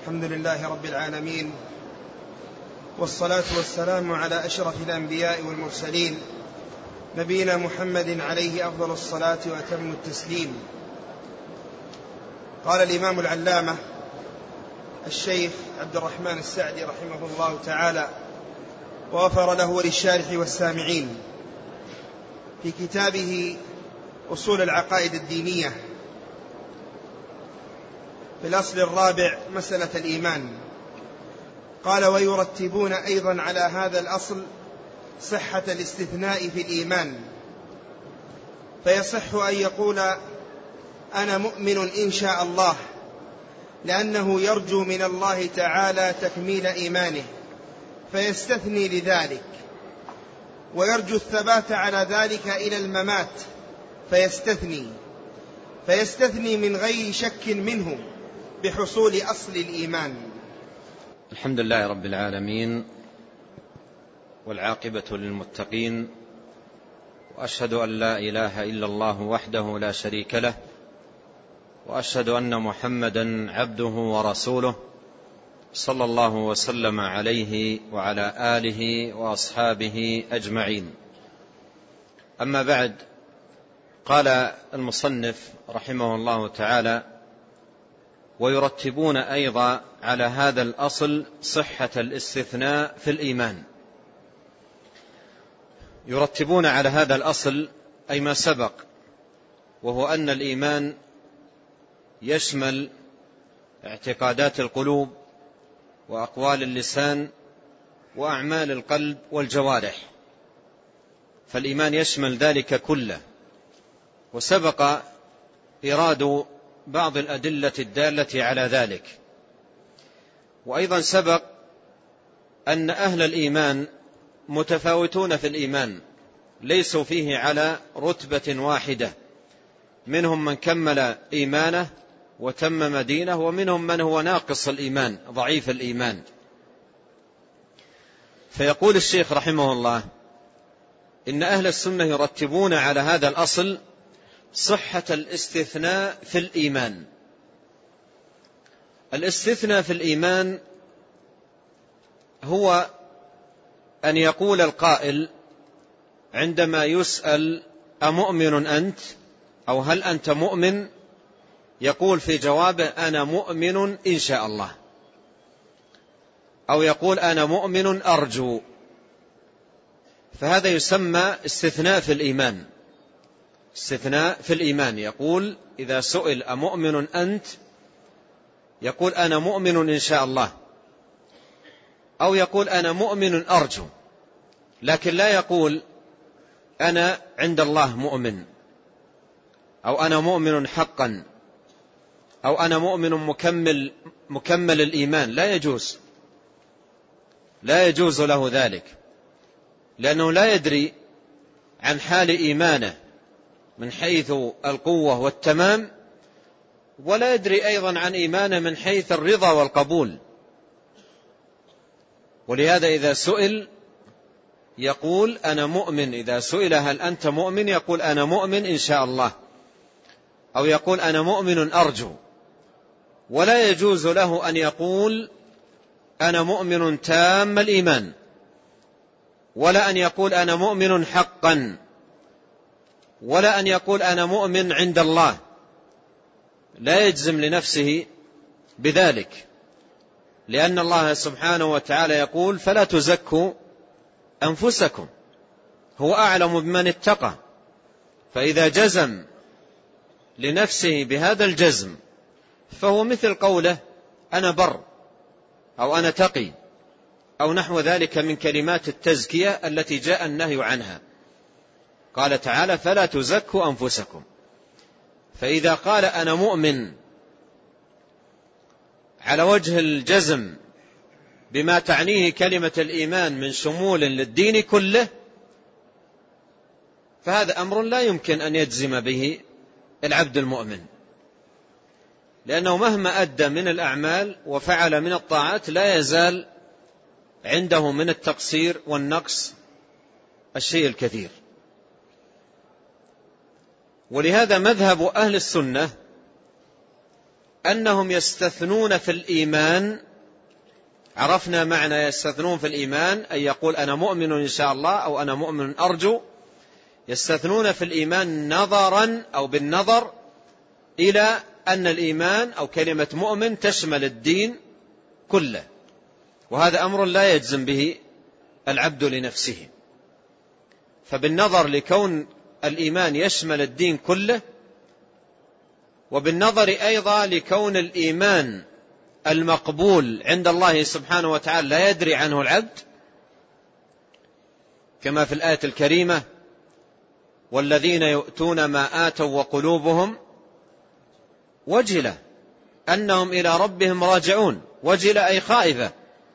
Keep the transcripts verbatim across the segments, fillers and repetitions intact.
الحمد لله رب العالمين، والصلاة والسلام على أشرف الأنبياء والمرسلين، نبينا محمد عليه أفضل الصلاة وأتم التسليم. قال الإمام العلامة الشيخ عبد الرحمن السعدي رحمه الله تعالى وغفر له وللشارح والسامعين في كتابه أصول العقائد الدينية في الأصل الرابع مسألة الإيمان، قال: ويرتبون أيضا على هذا الأصل صحة الاستثناء في الإيمان، فيصح أن يقول أنا مؤمن إن شاء الله، لأنه يرجو من الله تعالى تكميل إيمانه فيستثني لذلك، ويرجو الثبات على ذلك إلى الممات فيستثني فيستثني من غير شك منه بحصول أصل الإيمان. الحمد لله رب العالمين، والعاقبة للمتقين، وأشهد أن لا إله إلا الله وحده لا شريك له، وأشهد أن محمدا عبده ورسوله، صلى الله وسلم عليه وعلى آله وأصحابه أجمعين. أما بعد، قال المصنف رحمه الله تعالى: ويرتبون أيضا على هذا الأصل صحة الاستثناء في الإيمان. يرتبون على هذا الأصل أي ما سبق، وهو أن الإيمان يشمل اعتقادات القلوب وأقوال اللسان وأعمال القلب والجوارح، فالإيمان يشمل ذلك كله. وسبق إيراد بعض الأدلة الدالة على ذلك، وأيضا سبق أن أهل الإيمان متفاوتون في الإيمان، ليسوا فيه على رتبة واحدة، منهم من كمل إيمانه وتمم دينه، ومنهم من هو ناقص الإيمان ضعيف الإيمان. فيقول الشيخ رحمه الله: إن أهل السنة يرتبون على هذا الأصل صحة الاستثناء في الإيمان. الاستثناء في الإيمان هو أن يقول القائل عندما يسأل أمؤمن أنت، أو هل أنت مؤمن، يقول في جوابه أنا مؤمن إن شاء الله، أو يقول أنا مؤمن أرجو. فهذا يسمى استثناء في الإيمان. استثناء في الإيمان، يقول إذا سئل أمؤمن أنت، يقول أنا مؤمن إن شاء الله، أو يقول أنا مؤمن أرجو، لكن لا يقول أنا عند الله مؤمن، أو أنا مؤمن حقا، أو أنا مؤمن مكمل مكمل الإيمان. لا يجوز لا يجوز له ذلك، لأنه لا يدري عن حال إيمانه من حيث القوة والتمام، ولا يدري أيضا عن إيمانه من حيث الرضا والقبول. ولهذا إذا سئل يقول أنا مؤمن، إذا سئل هل أنت مؤمن يقول أنا مؤمن إن شاء الله، أو يقول أنا مؤمن أرجو. ولا يجوز له أن يقول أنا مؤمن تام الإيمان، ولا أن يقول أنا مؤمن حقا، ولا أن يقول أنا مؤمن عند الله. لا يجزم لنفسه بذلك، لأن الله سبحانه وتعالى يقول فلا تزكوا أنفسكم، هو أعلم بمن اتقى. فإذا جزم لنفسه بهذا الجزم فهو مثل قوله أنا بر، أو أنا تقي، أو نحو ذلك من كلمات التزكية التي جاء النهي عنها. قال تعالى فلا تزكوا أنفسكم. فإذا قال أنا مؤمن على وجه الجزم بما تعنيه كلمة الإيمان من شمول للدين كله، فهذا أمر لا يمكن أن يجزم به العبد المؤمن، لأنه مهما أدى من الأعمال وفعل من الطاعات لا يزال عنده من التقصير والنقص الشيء الكثير. ولهذا مذهب أهل السنة أنهم يستثنون في الإيمان. عرفنا معنى يستثنون في الإيمان، أن يقول أنا مؤمن إن شاء الله أو أنا مؤمن أرجو. يستثنون في الإيمان نظرا أو بالنظر إلى أن الإيمان أو كلمة مؤمن تشمل الدين كله، وهذا أمر لا يجزم به العبد لنفسه. فبالنظر لكون الإيمان يشمل الدين كله، وبالنظر أيضا لكون الإيمان المقبول عند الله سبحانه وتعالى لا يدري عنه العبد، كما في الآية الكريمة والذين يؤتون ما آتوا وقلوبهم وجلة أنهم إلى ربهم راجعون. وجلة أي خائفة.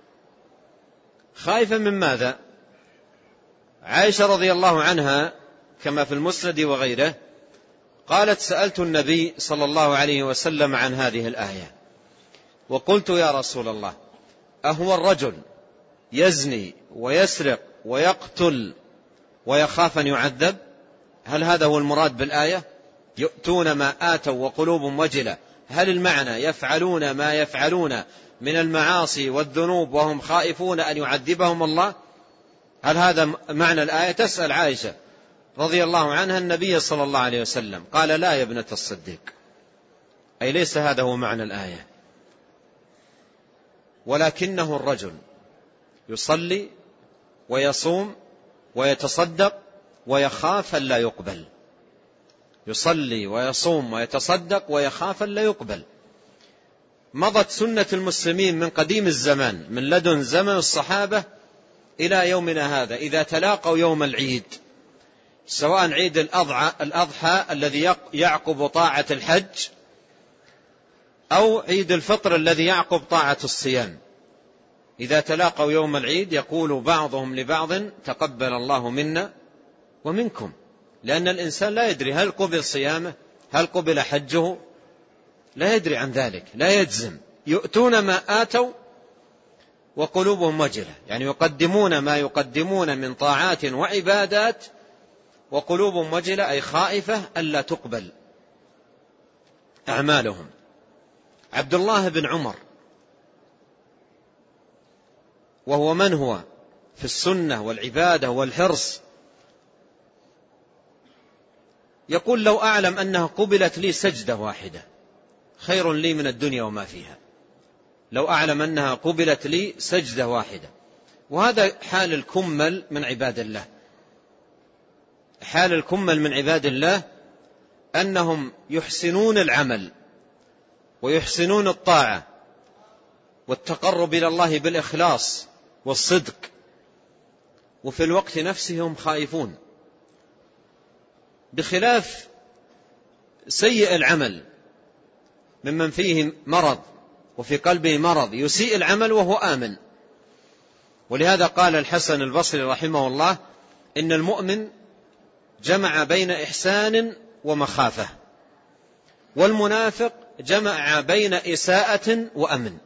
خائفة من ماذا؟ عائشة رضي الله عنها كما في المسند وغيره قالت سألت النبي صلى الله عليه وسلم عن هذه الآية وقلت يا رسول الله أهو الرجل يزني ويسرق ويقتل ويخاف أن يعذب؟ هل هذا هو المراد بالآية؟ يؤتون ما آتوا وقلوبهم وجلة، هل المعنى يفعلون ما يفعلون من المعاصي والذنوب وهم خائفون أن يعذبهم الله؟ هل هذا معنى الآية؟ تسأل عائشة رضي الله عنها النبي صلى الله عليه وسلم، قال لا يا ابنة الصديق، أي ليس هذا هو معنى الآية، ولكنه الرجل يصلي ويصوم ويتصدق ويخاف أن لا يقبل. يصلي ويصوم ويتصدق ويخاف أن لا يقبل. مضت سنة المسلمين من قديم الزمان، من لدن زمن الصحابة إلى يومنا هذا، إذا تلاقوا يوم العيد، سواء عيد الأضحى الذي يعقب طاعة الحج أو عيد الفطر الذي يعقب طاعة الصيام، إذا تلاقوا يوم العيد يقول بعضهم لبعض تقبل الله منا ومنكم، لأن الإنسان لا يدري هل قبل صيامه هل قبل حجه، لا يدري عن ذلك، لا يجزم. يؤتون ما آتوا وقلوبهم وجلة، يعني يقدمون ما يقدمون من طاعات وعبادات وقلوبهم وجلة، أي خائفة ألا تقبل أعمالهم. عبد الله بن عمر وهو من هو في السنة والعبادة والحرص يقول لو أعلم أنها قبلت لي سجدة واحدة خير لي من الدنيا وما فيها. لو أعلم أنها قبلت لي سجدة واحدة. وهذا حال الكمل من عباد الله. حال الكمل من عباد الله أنهم يحسنون العمل ويحسنون الطاعة والتقرب إلى الله بالإخلاص والصدق، وفي الوقت نفسه هم خائفون، بخلاف سيء العمل ممن فيه مرض وفي قلبه مرض يسيء العمل وهو آمن. ولهذا قال الحسن البصري رحمه الله إن المؤمن جمع بين إحسان ومخافة، والمنافق جمع بين إساءة وأمن.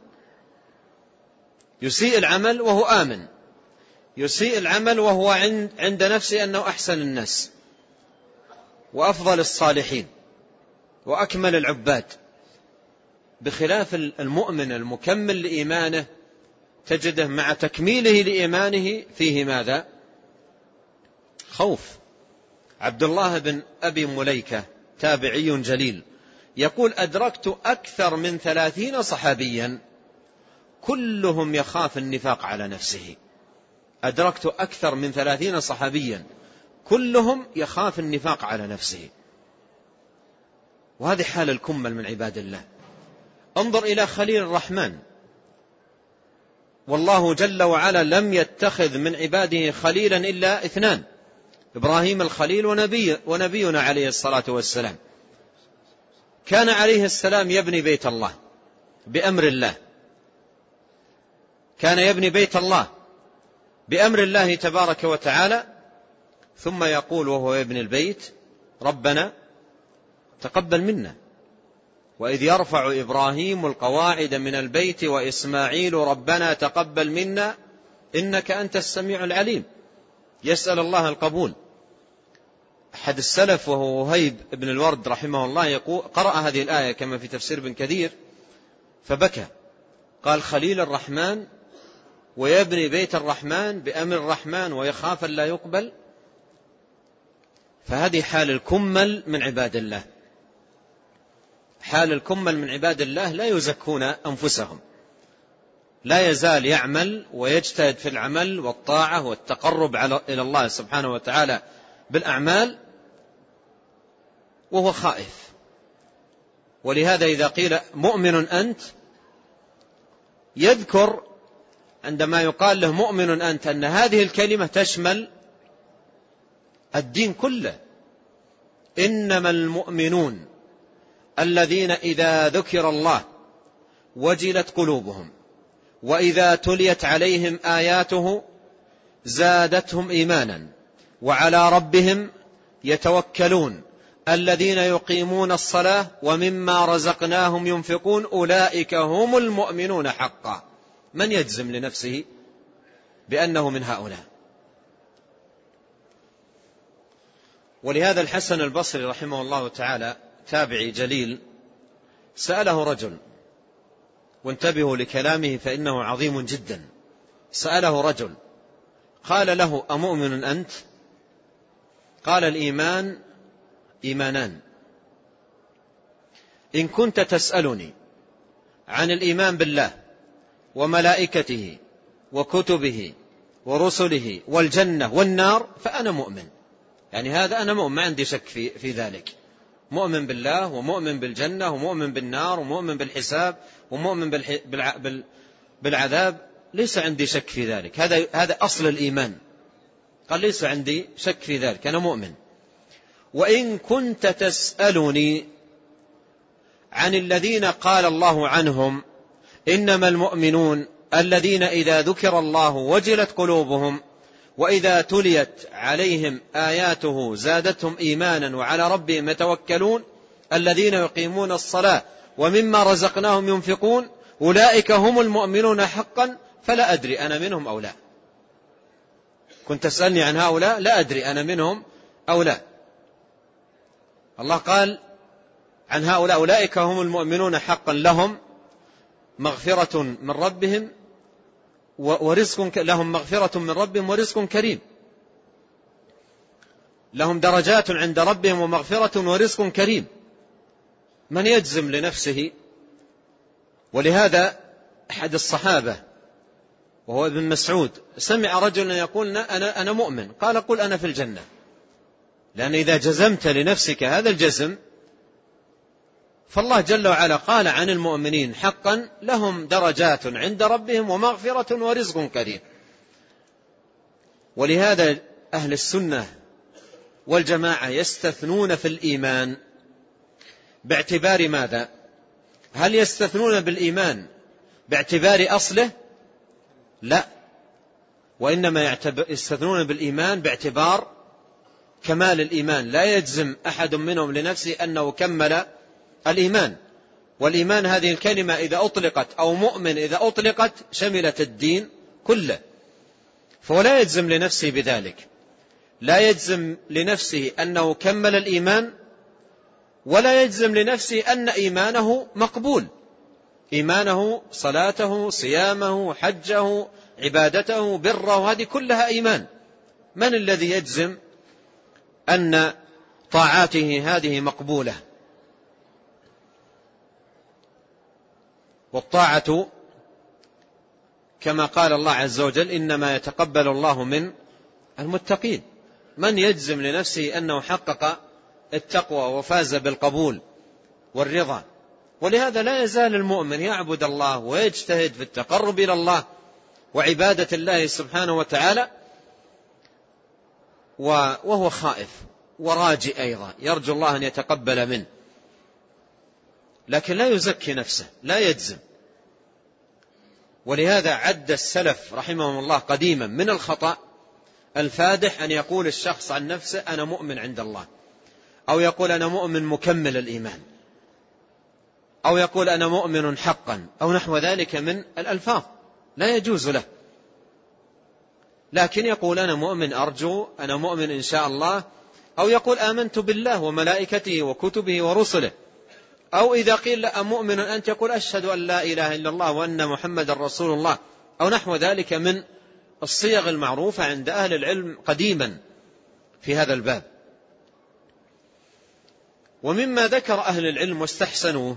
يسيء العمل وهو آمن، يسيء العمل وهو عند نفسه أنه أحسن الناس وأفضل الصالحين وأكمل العباد، بخلاف المؤمن المكمل لإيمانه تجده مع تكميله لإيمانه فيه ماذا؟ خوف. عبد الله بن أبي مليكة تابعي جليل يقول أدركت أكثر من ثلاثين صحابيا كلهم يخاف النفاق على نفسه. أدركت أكثر من ثلاثين صحابيا كلهم يخاف النفاق على نفسه. وهذه حال الكمل من عباد الله. انظر إلى خليل الرحمن، والله جل وعلا لم يتخذ من عباده خليلا إلا اثنان، إبراهيم الخليل ونبي ونبينا عليه الصلاة والسلام. كان عليه السلام يبني بيت الله بأمر الله، كان يبني بيت الله بأمر الله تبارك وتعالى، ثم يقول وهو يبني البيت ربنا تقبل منا، وإذ يرفع إبراهيم القواعد من البيت وإسماعيل ربنا تقبل منا إنك أنت السميع العليم، يسأل الله القبول. أحد السلف وهو وهيب بن الورد رحمه الله يقول قرأ هذه الآية كما في تفسير ابن كثير، فبكى، قال خليل الرحمن ويبني بيت الرحمن بأمر الرحمن ويخاف أن لا يقبل. فهذه حال الكمل من عباد الله، حال الكمل من عباد الله لا يزكون أنفسهم، لا يزال يعمل ويجتهد في العمل والطاعة والتقرب إلى الله سبحانه وتعالى بالأعمال وهو خائف. ولهذا إذا قيل مؤمن أنت، يذكر عندما يقال له مؤمن أنت أن هذه الكلمة تشمل الدين كله. إنما المؤمنون الذين إذا ذكر الله وجلت قلوبهم وإذا تليت عليهم آياته زادتهم إيمانا وعلى ربهم يتوكلون الذين يقيمون الصلاة ومما رزقناهم ينفقون أولئك هم المؤمنون حقا. من يجزم لنفسه بأنه من هؤلاء؟ ولهذا الحسن البصري رحمه الله تعالى تابعي جليل سأله رجل، وانتبهوا لكلامه فإنه عظيم جدا. سأله رجل قال له أمؤمن أنت؟ قال الإيمان إيمانان، إن كنت تسألني عن الإيمان بالله وملائكته وكتبه ورسله والجنة والنار فأنا مؤمن. يعني هذا أنا مؤمن، ما عندي شك في, في ذلك. مؤمن بالله ومؤمن بالجنة ومؤمن بالنار ومؤمن بالحساب ومؤمن بالعذاب، ليس عندي شك في ذلك. هذا هذا أصل الإيمان. قال ليس عندي شك في ذلك، أنا مؤمن. وإن كنت تسألني عن الذين قال الله عنهم إنما المؤمنون الذين إذا ذكر الله وجلت قلوبهم وإذا تليت عليهم آياته زادتهم إيمانا وعلى ربهم يتوكلون الذين يقيمون الصلاة ومما رزقناهم ينفقون أولئك هم المؤمنون حقا، فلا أدري أنا منهم أو لا. كنت تسألني عن هؤلاء، لا أدري أنا منهم أو لا. الله قال عن هؤلاء أولئك هم المؤمنون حقا لهم مغفرة من ربهم ورزق لهم مغفرة من ربهم ورزق كريم، لهم درجات عند ربهم ومغفرة ورزق كريم. من يجزم لنفسه؟ ولهذا أحد الصحابة وهو ابن مسعود سمع رجلا يقول أنا أنا مؤمن، قال قل أنا في الجنة. لأن إذا جزمت لنفسك هذا الجزم فالله جل وعلا قال عن المؤمنين حقا لهم درجات عند ربهم ومغفرة ورزق كريم. ولهذا أهل السنة والجماعة يستثنون في الإيمان باعتبار ماذا؟ هل يستثنون بالإيمان باعتبار أصله؟ لا، وإنما يستثنون بالإيمان باعتبار كمال الإيمان. لا يجزم أحد منهم لنفسه أنه كمل الإيمان. والإيمان هذه الكلمة إذا أطلقت أو مؤمن إذا أطلقت شملت الدين كله، فهو لا يجزم لنفسه بذلك. لا يجزم لنفسه أنه كمل الإيمان، ولا يجزم لنفسه أن إيمانه مقبول. إيمانه صلاته صيامه حجه عبادته بره، هذه كلها إيمان. من الذي يجزم أن طاعاته هذه مقبولة؟ والطاعة كما قال الله عز وجل إنما يتقبل الله من المتقين. من يجزم لنفسه أنه حقق التقوى وفاز بالقبول والرضا؟ ولهذا لا يزال المؤمن يعبد الله ويجتهد في التقرب إلى الله وعبادة الله سبحانه وتعالى وهو خائف وراجي أيضا، يرجو الله أن يتقبل منه، لكن لا يزكي نفسه، لا يجزم. ولهذا عد السلف رحمهم الله قديما من الخطأ الفادح أن يقول الشخص عن نفسه أنا مؤمن عند الله، أو يقول أنا مؤمن مكمل الإيمان، أو يقول أنا مؤمن حقا، أو نحو ذلك من الألفاظ، لا يجوز له. لكن يقول أنا مؤمن أرجو، أنا مؤمن إن شاء الله، أو يقول آمنت بالله وملائكته وكتبه ورسله، أو إذا قيل لا مؤمن أنت يقول أشهد أن لا إله إلا الله وأن محمد رسول الله، أو نحو ذلك من الصيغ المعروفة عند أهل العلم قديما في هذا الباب. ومما ذكر أهل العلم واستحسنوه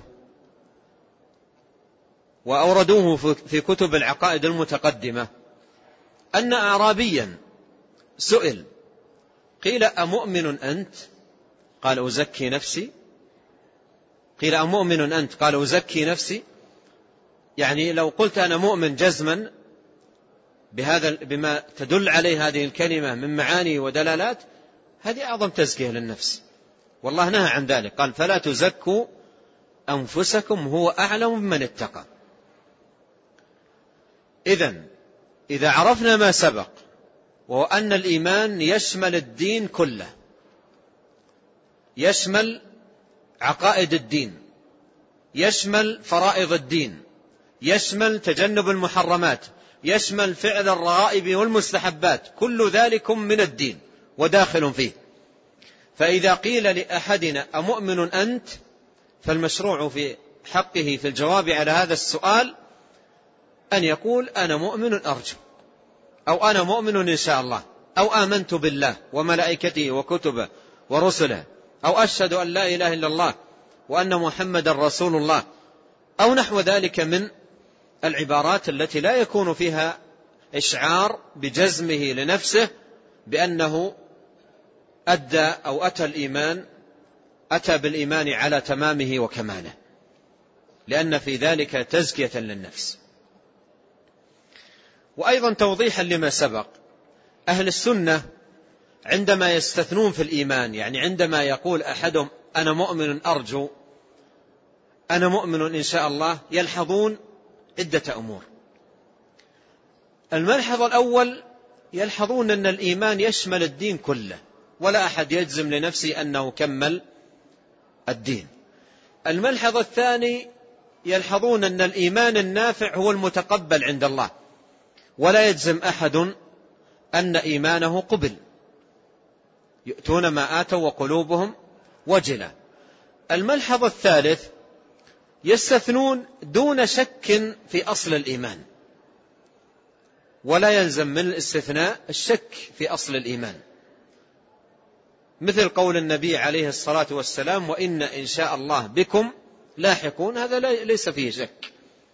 وأوردوه في كتب العقائد المتقدمة أن أعرابيا سئل قيل أمؤمن أنت؟ قال أزكي نفسي. قيل أمؤمن أنت؟ قال أزكي نفسي. يعني لو قلت أنا مؤمن جزما بهذا بما تدل عليه هذه الكلمة من معاني ودلالات، هذه أعظم تزكية للنفس، والله نهى عن ذلك، قال فلا تزكوا أنفسكم هو أعلم بمن اتقى. إذن إذا عرفنا ما سبق وهو أن الإيمان يشمل الدين كله، يشمل عقائد الدين، يشمل فرائض الدين، يشمل تجنب المحرمات، يشمل فعل الرغائب والمستحبات، كل ذلك من الدين وداخل فيه. فإذا قيل لأحدنا أمؤمن أنت؟ فالمشروع في حقه في الجواب على هذا السؤال أن يقول أنا مؤمن أرجو، أو أنا مؤمن إن شاء الله، أو آمنت بالله وملائكته وكتبه ورسله، أو أشهد أن لا إله إلا الله وأن محمد رسول الله، أو نحو ذلك من العبارات التي لا يكون فيها إشعار بجزمه لنفسه بأنه أدى أو أتى الإيمان أتى بالإيمان على تمامه وكماله، لأن في ذلك تزكية للنفس. وأيضا توضيحا لما سبق، أهل السنة عندما يستثنون في الإيمان، يعني عندما يقول أحدهم أنا مؤمن أرجو، أنا مؤمن إن شاء الله، يلحظون عدة أمور. الملحظ الأول يلحظون أن الإيمان يشمل الدين كله، ولا أحد يجزم لنفسه أنه كمل الدين. الملحظ الثاني يلحظون أن الإيمان النافع هو المتقبل عند الله، ولا يجزم أحد أن إيمانه قبل، يؤتون ما آتوا وقلوبهم وجلة. الملحظ الثالث يستثنون دون شك في أصل الإيمان، ولا يلزم من الاستثناء الشك في أصل الإيمان، مثل قول النبي عليه الصلاة والسلام وإن إن شاء الله بكم لاحقون، هذا ليس فيه شك،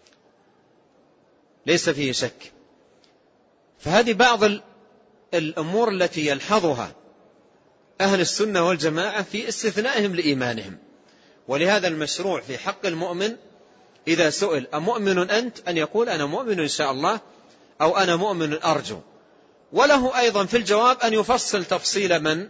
ليس فيه شك. فهذه بعض الأمور التي يلحظها أهل السنة والجماعة في استثنائهم لإيمانهم. ولهذا المشروع في حق المؤمن إذا سئل أمؤمن أنت؟ أن يقول أنا مؤمن إن شاء الله، أو أنا مؤمن أرجو. وله أيضا في الجواب أن يفصل تفصيل من؟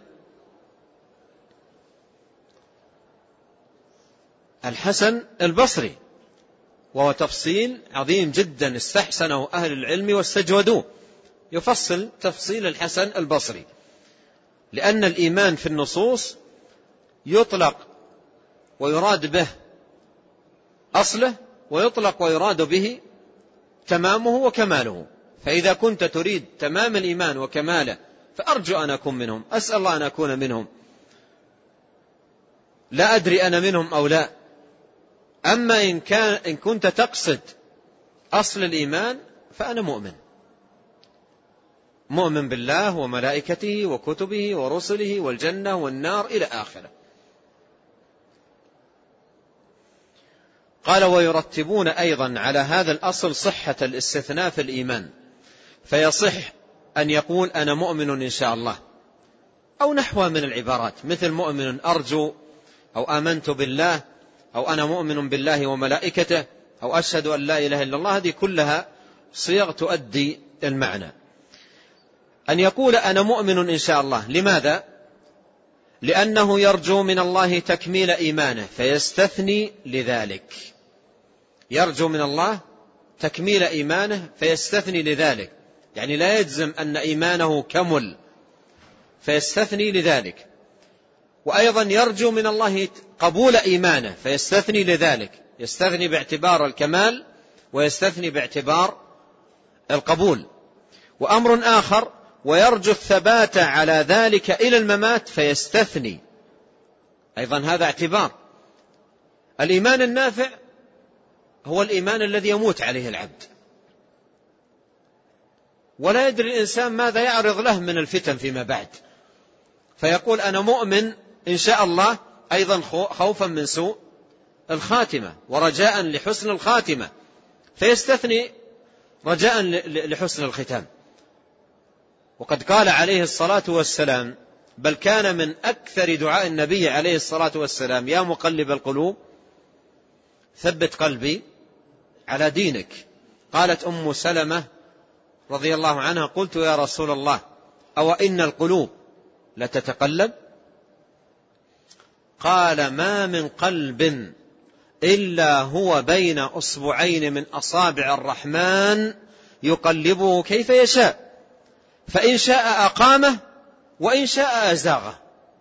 الحسن البصري، وهو تفصيل عظيم جدا استحسنه أهل العلم واستجودوه، يفصل تفصيل الحسن البصري، لأن الإيمان في النصوص يطلق ويراد به أصله، ويطلق ويراد به تمامه وكماله. فإذا كنت تريد تمام الإيمان وكماله فأرجو أن أكون منهم، أسأل الله أن أكون منهم، لا أدري أنا منهم أو لا. أما إن, كان إن كنت تقصد أصل الإيمان فأنا مؤمن، مؤمن بالله وملائكته وكتبه ورسله والجنة والنار إلى آخره. قال ويرتبون أيضا على هذا الأصل صحة الاستثناء في الإيمان، فيصح أن يقول أنا مؤمن إن شاء الله، أو نحو من العبارات مثل مؤمن أرجو، أو آمنت بالله، أو أنا مؤمن بالله وملائكته، أو أشهد أن لا إله إلا الله. هذه كلها صيغ تؤدي المعنى. أن يقول أنا مؤمن إن شاء الله، لماذا؟ لأنه يرجو من الله تكميل إيمانه فيستثني لذلك، يرجو من الله تكميل إيمانه فيستثني لذلك، يعني لا يجزم أن إيمانه كمل فيستثني لذلك. وأيضا يرجو من الله قبول إيمانه فيستثني لذلك، يستثني باعتبار الكمال ويستثني باعتبار القبول. وأمر آخر ويرجو الثبات على ذلك إلى الممات فيستثني، أيضا هذا اعتبار. الإيمان النافع هو الإيمان الذي يموت عليه العبد، ولا يدري الإنسان ماذا يعرض له من الفتن فيما بعد، فيقول أنا مؤمن إن شاء الله، أيضا خوفا من سوء الخاتمة ورجاء لحسن الخاتمة، فيستثني رجاء لحسن الختام. وقد قال عليه الصلاة والسلام: بل كان من أكثر دعاء النبي عليه الصلاة والسلام: يا مقلب القلوب ثبت قلبي على دينك. قالت أم سلمة رضي الله عنها: قلت يا رسول الله أو إن القلوب لتتقلب؟ قال: ما من قلب إلا هو بين أصبعين من أصابع الرحمن يقلبه كيف يشاء، فإن شاء أقامه وإن شاء أزاغه.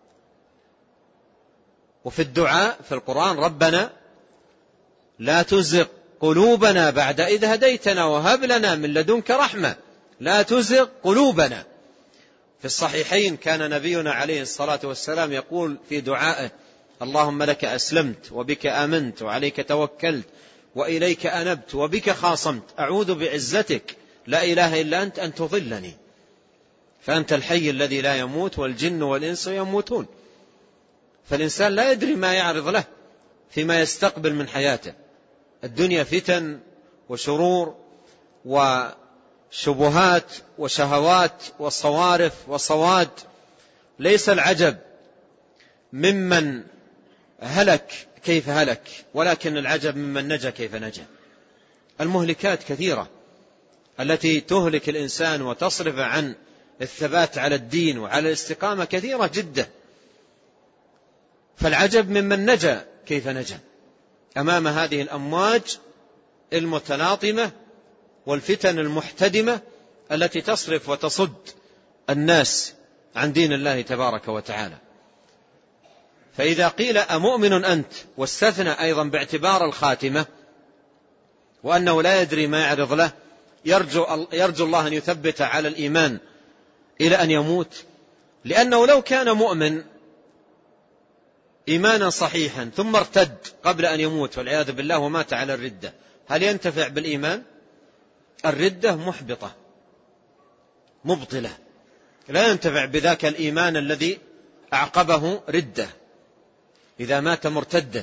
وفي الدعاء في القرآن: ربنا لا تزغ قلوبنا بعد إذ هديتنا وهب لنا من لدنك رحمة. لا تزغ قلوبنا. في الصحيحين كان نبينا عليه الصلاة والسلام يقول في دعائه: اللهم لك أسلمت وبك آمنت وعليك توكلت وإليك أنبت وبك خاصمت، أعوذ بعزتك لا إله إلا أنت أن تضلني، فأنت الحي الذي لا يموت والجن والإنس يموتون. فالإنسان لا يدري ما يعرض له فيما يستقبل من حياته. الدنيا فتن وشرور وشبهات وشهوات وصوارف وصواد. ليس العجب ممن هلك كيف هلك، ولكن العجب ممن نجا كيف نجا. المهلكات كثيرة التي تهلك الإنسان وتصرف عن الثبات على الدين وعلى الاستقامة كثيرة جدا، فالعجب ممن نجا كيف نجا أمام هذه الأمواج المتلاطمة والفتن المحتدمة التي تصرف وتصد الناس عن دين الله تبارك وتعالى. فإذا قيل أمؤمن أنت، واستثنى أيضا باعتبار الخاتمة وأنه لا يدري ما يعرض له، يرجو, يرجو الله أن يثبت على الإيمان إلى أن يموت، لأنه لو كان مؤمن إيمانا صحيحا ثم ارتد قبل أن يموت والعياذ بالله ومات على الردة، هل ينتفع بالإيمان؟ الردة محبطة مبطلة، لا ينتفع بذاك الإيمان الذي أعقبه ردة. إذا مات مرتدا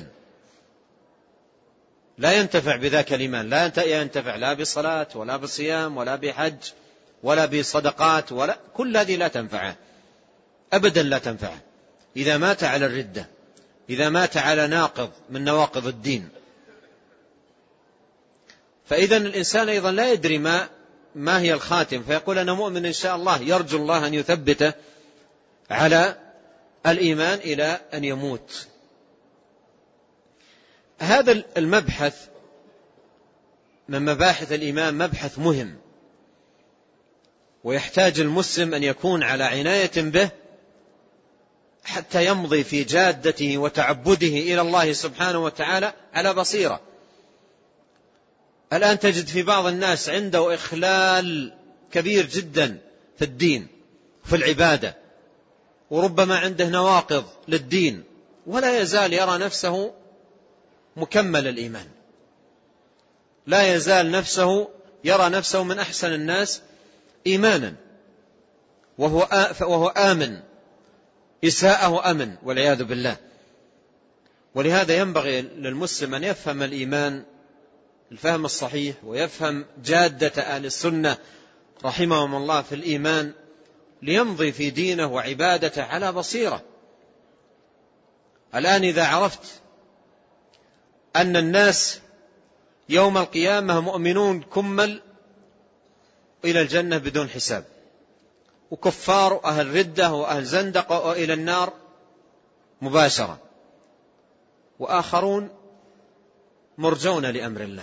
لا ينتفع بذاك الإيمان، لا ينتفع لا بصلاة ولا بصيام ولا بحج ولا بصدقات، ولا كل هذه لا تنفعه أبدا، لا تنفعه إذا مات على الردة، إذا مات على ناقض من نواقض الدين. فإذا الإنسان أيضا لا يدري ما ما هي الخاتم، فيقول أنا مؤمن إن شاء الله، يرجو الله أن يثبته على الإيمان إلى أن يموت. هذا المبحث من مباحث الإيمان مبحث مهم، ويحتاج المسلم أن يكون على عناية به حتى يمضي في جادته وتعبده إلى الله سبحانه وتعالى على بصيرة. الآن تجد في بعض الناس عنده إخلال كبير جدا في الدين في العبادة، وربما عنده نواقض للدين، ولا يزال يرى نفسه مكمل الإيمان، لا يزال نفسه يرى نفسه من أحسن الناس إيمانا، وهو وهو آمن إساءة أمن والعياذ بالله. ولهذا ينبغي للمسلم أن يفهم الإيمان الفهم الصحيح، ويفهم جادة أهل السنة رحمهم الله في الإيمان، ليمضي في دينه وعبادته على بصيرة. الآن إذا عرفت أن الناس يوم القيامة مؤمنون كمل إلى الجنة بدون حساب، وكفار أهل ردة وأهل زندقة إلى النار مباشرة، وآخرون مرجون لأمر الله،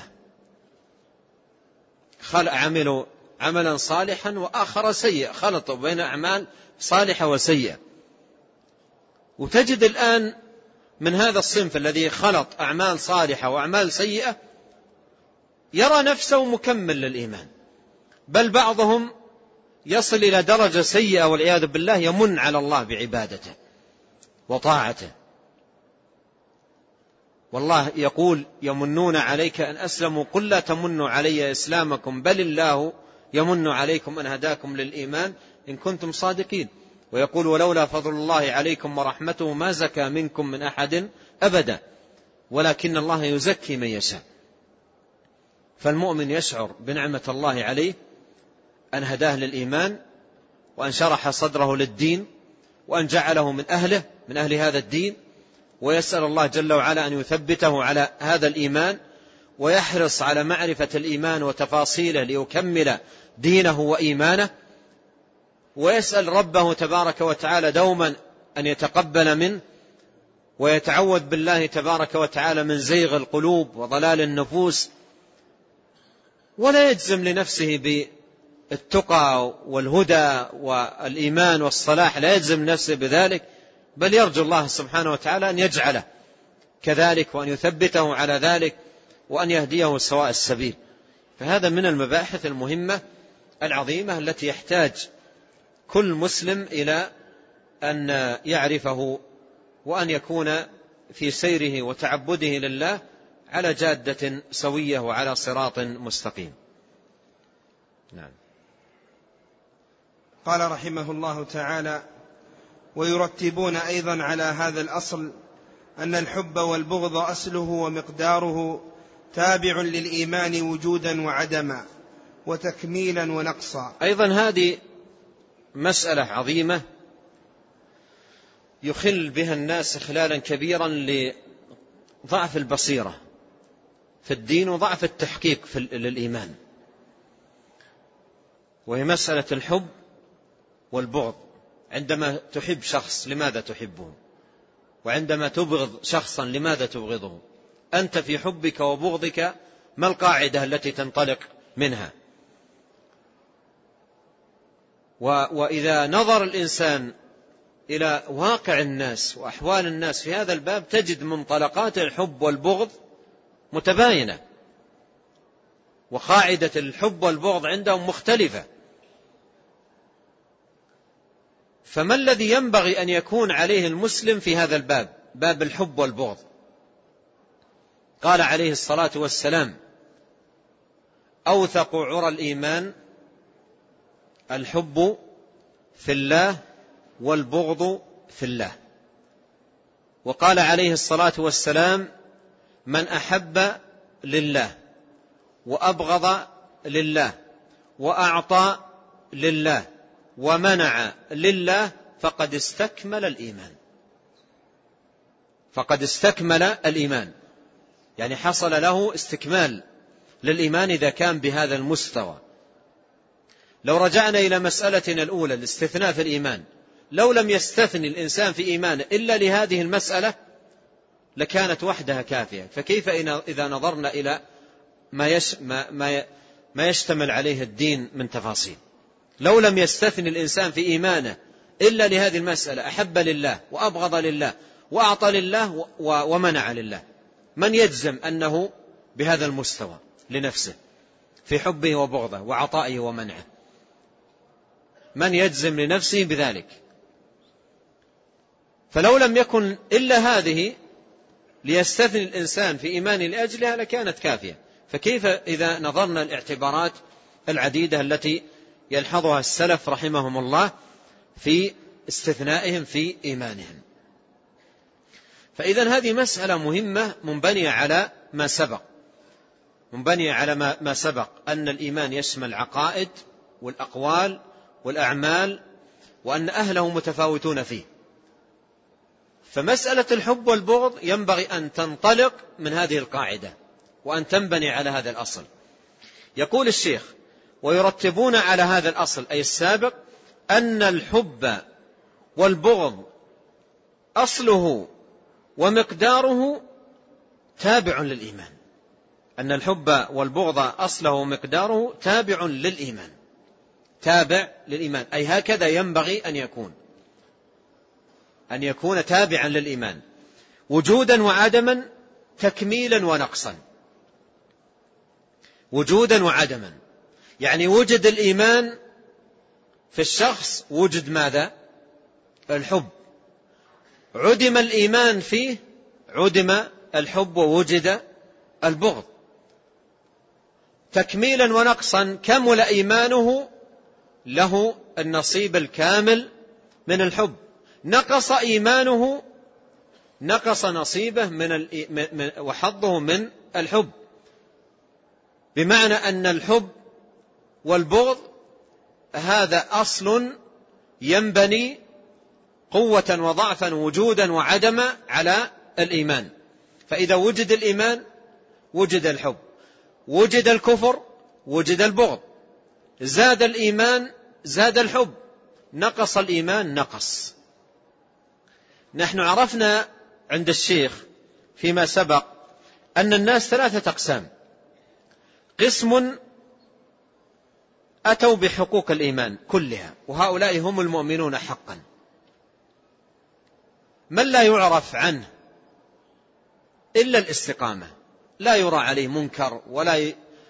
خلق عملوا عملا صالحا وآخر سيء، خلطوا بين أعمال صالحة وسيئة. وتجد الآن من هذا الصنف الذي خلط أعمال صالحة وأعمال سيئة يرى نفسه مكمل للإيمان، بل بعضهم يصل إلى درجة سيئة والعياذ بالله، يمن على الله بعبادته وطاعته. والله يقول يمنون عليك أن أسلموا قل لا تمنوا علي إسلامكم بل الله يمن عليكم أن هداكم للإيمان إن كنتم صادقين. ويقول ولولا فضل الله عليكم ورحمته ما زكى منكم من أحد أبدا ولكن الله يزكي من يشاء. فالمؤمن يشعر بنعمة الله عليه أن هداه للإيمان وأن شرح صدره للدين وأن جعله من أهله من أهل هذا الدين، ويسأل الله جل وعلا أن يثبته على هذا الإيمان ويحرص على معرفة الإيمان وتفاصيله ليكمل دينه وإيمانه، ويسأل ربه تبارك وتعالى دوما أن يتقبل منه ويتعوذ بالله تبارك وتعالى من زيغ القلوب وضلال النفوس، ولا يجزم لنفسه بالتقى والهدى والإيمان والصلاح، لا يجزم نفسه بذلك، بل يرجو الله سبحانه وتعالى أن يجعله كذلك وأن يثبته على ذلك وأن يهديه سواء السبيل. فهذا من المباحث المهمة العظيمة التي يحتاج كل مسلم إلى أن يعرفه وأن يكون في سيره وتعبده لله على جادة سوية وعلى صراط مستقيم. نعم. قال رحمه الله تعالى: ويرتبون أيضا على هذا الأصل أن الحب والبغض أصله ومقداره تابع للإيمان وجودا وعدما وتكميلا ونقصا. أيضا هذه مسألة عظيمة يخل بها الناس خلالا كبيرا لضعف البصيرة في الدين وضعف التحقيق في للإيمان، وهي مسألة الحب والبغض. عندما تحب شخص لماذا تحبه؟ وعندما تبغض شخصا لماذا تبغضه؟ أنت في حبك وبغضك ما القاعدة التي تنطلق منها؟ وإذا نظر الإنسان إلى واقع الناس وأحوال الناس في هذا الباب تجد منطلقات الحب والبغض متباينة، وقاعدة الحب والبغض عندهم مختلفة. فما الذي ينبغي أن يكون عليه المسلم في هذا الباب، باب الحب والبغض؟ قال عليه الصلاة والسلام: أوثق عرى الإيمان الحب في الله والبغض في الله. وقال عليه الصلاة والسلام: من أحب لله وأبغض لله وأعطى لله ومنع لله فقد استكمل الإيمان. فقد استكمل الإيمان، يعني حصل له استكمال للإيمان إذا كان بهذا المستوى. لو رجعنا إلى مسألتنا الأولى الاستثناء في الإيمان، لو لم يستثني الإنسان في إيمانه إلا لهذه المسألة لكانت وحدها كافية، فكيف إذا نظرنا إلى ما, يش ما, ما, ما يشتمل عليه الدين من تفاصيل؟ لو لم يستثني الإنسان في إيمانه إلا لهذه المسألة، أحب لله وأبغض لله وأعطى لله ومنع لله، من يجزم أنه بهذا المستوى لنفسه في حبه وبغضه وعطائه ومنعه؟ من يجزم لنفسه بذلك؟ فلو لم يكن إلا هذه ليستثني الإنسان في إيمانه لأجلها لكانت كافية، فكيف إذا نظرنا الاعتبارات العديدة التي يلحظها السلف رحمهم الله في استثنائهم في إيمانهم؟ فإذا هذه مسألة مهمة منبنية على ما سبق، منبنية على ما سبق أن الإيمان يشمل العقائد والأقوال والأعمال، وأن أهله متفاوتون فيه. فمسألة الحب والبغض ينبغي أن تنطلق من هذه القاعدة وأن تنبني على هذا الأصل. يقول الشيخ: ويرتبون على هذا الأصل أي السابق أن الحب والبغض أصله ومقداره تابع للإيمان. أن الحب والبغض أصله ومقداره تابع للإيمان، تابع للإيمان، أي هكذا ينبغي أن يكون، أن يكون تابعا للإيمان وجودا وعدما، تكميلا ونقصا. وجودا وعدما يعني وجد الإيمان في الشخص، وجد ماذا؟ الحب. عدم الإيمان فيه، عدم الحب ووجد البغض. تكميلا ونقصا، كمل إيمانه له النصيب الكامل من الحب، نقص إيمانه نقص نصيبه من وحظه من الحب، بمعنى أن الحب والبغض هذا أصل ينبني قوة وضعفا وجودا وعدما على الإيمان. فإذا وجد الإيمان وجد الحب، وجد الكفر وجد البغض، زاد الإيمان زاد الحب، نقص الإيمان نقص. نحن عرفنا عند الشيخ فيما سبق أن الناس ثلاثة أقسام: قسم أتوا بحقوق الإيمان كلها، وهؤلاء هم المؤمنون حقا، من لا يعرف عنه إلا الاستقامة، لا يرى عليه منكر ولا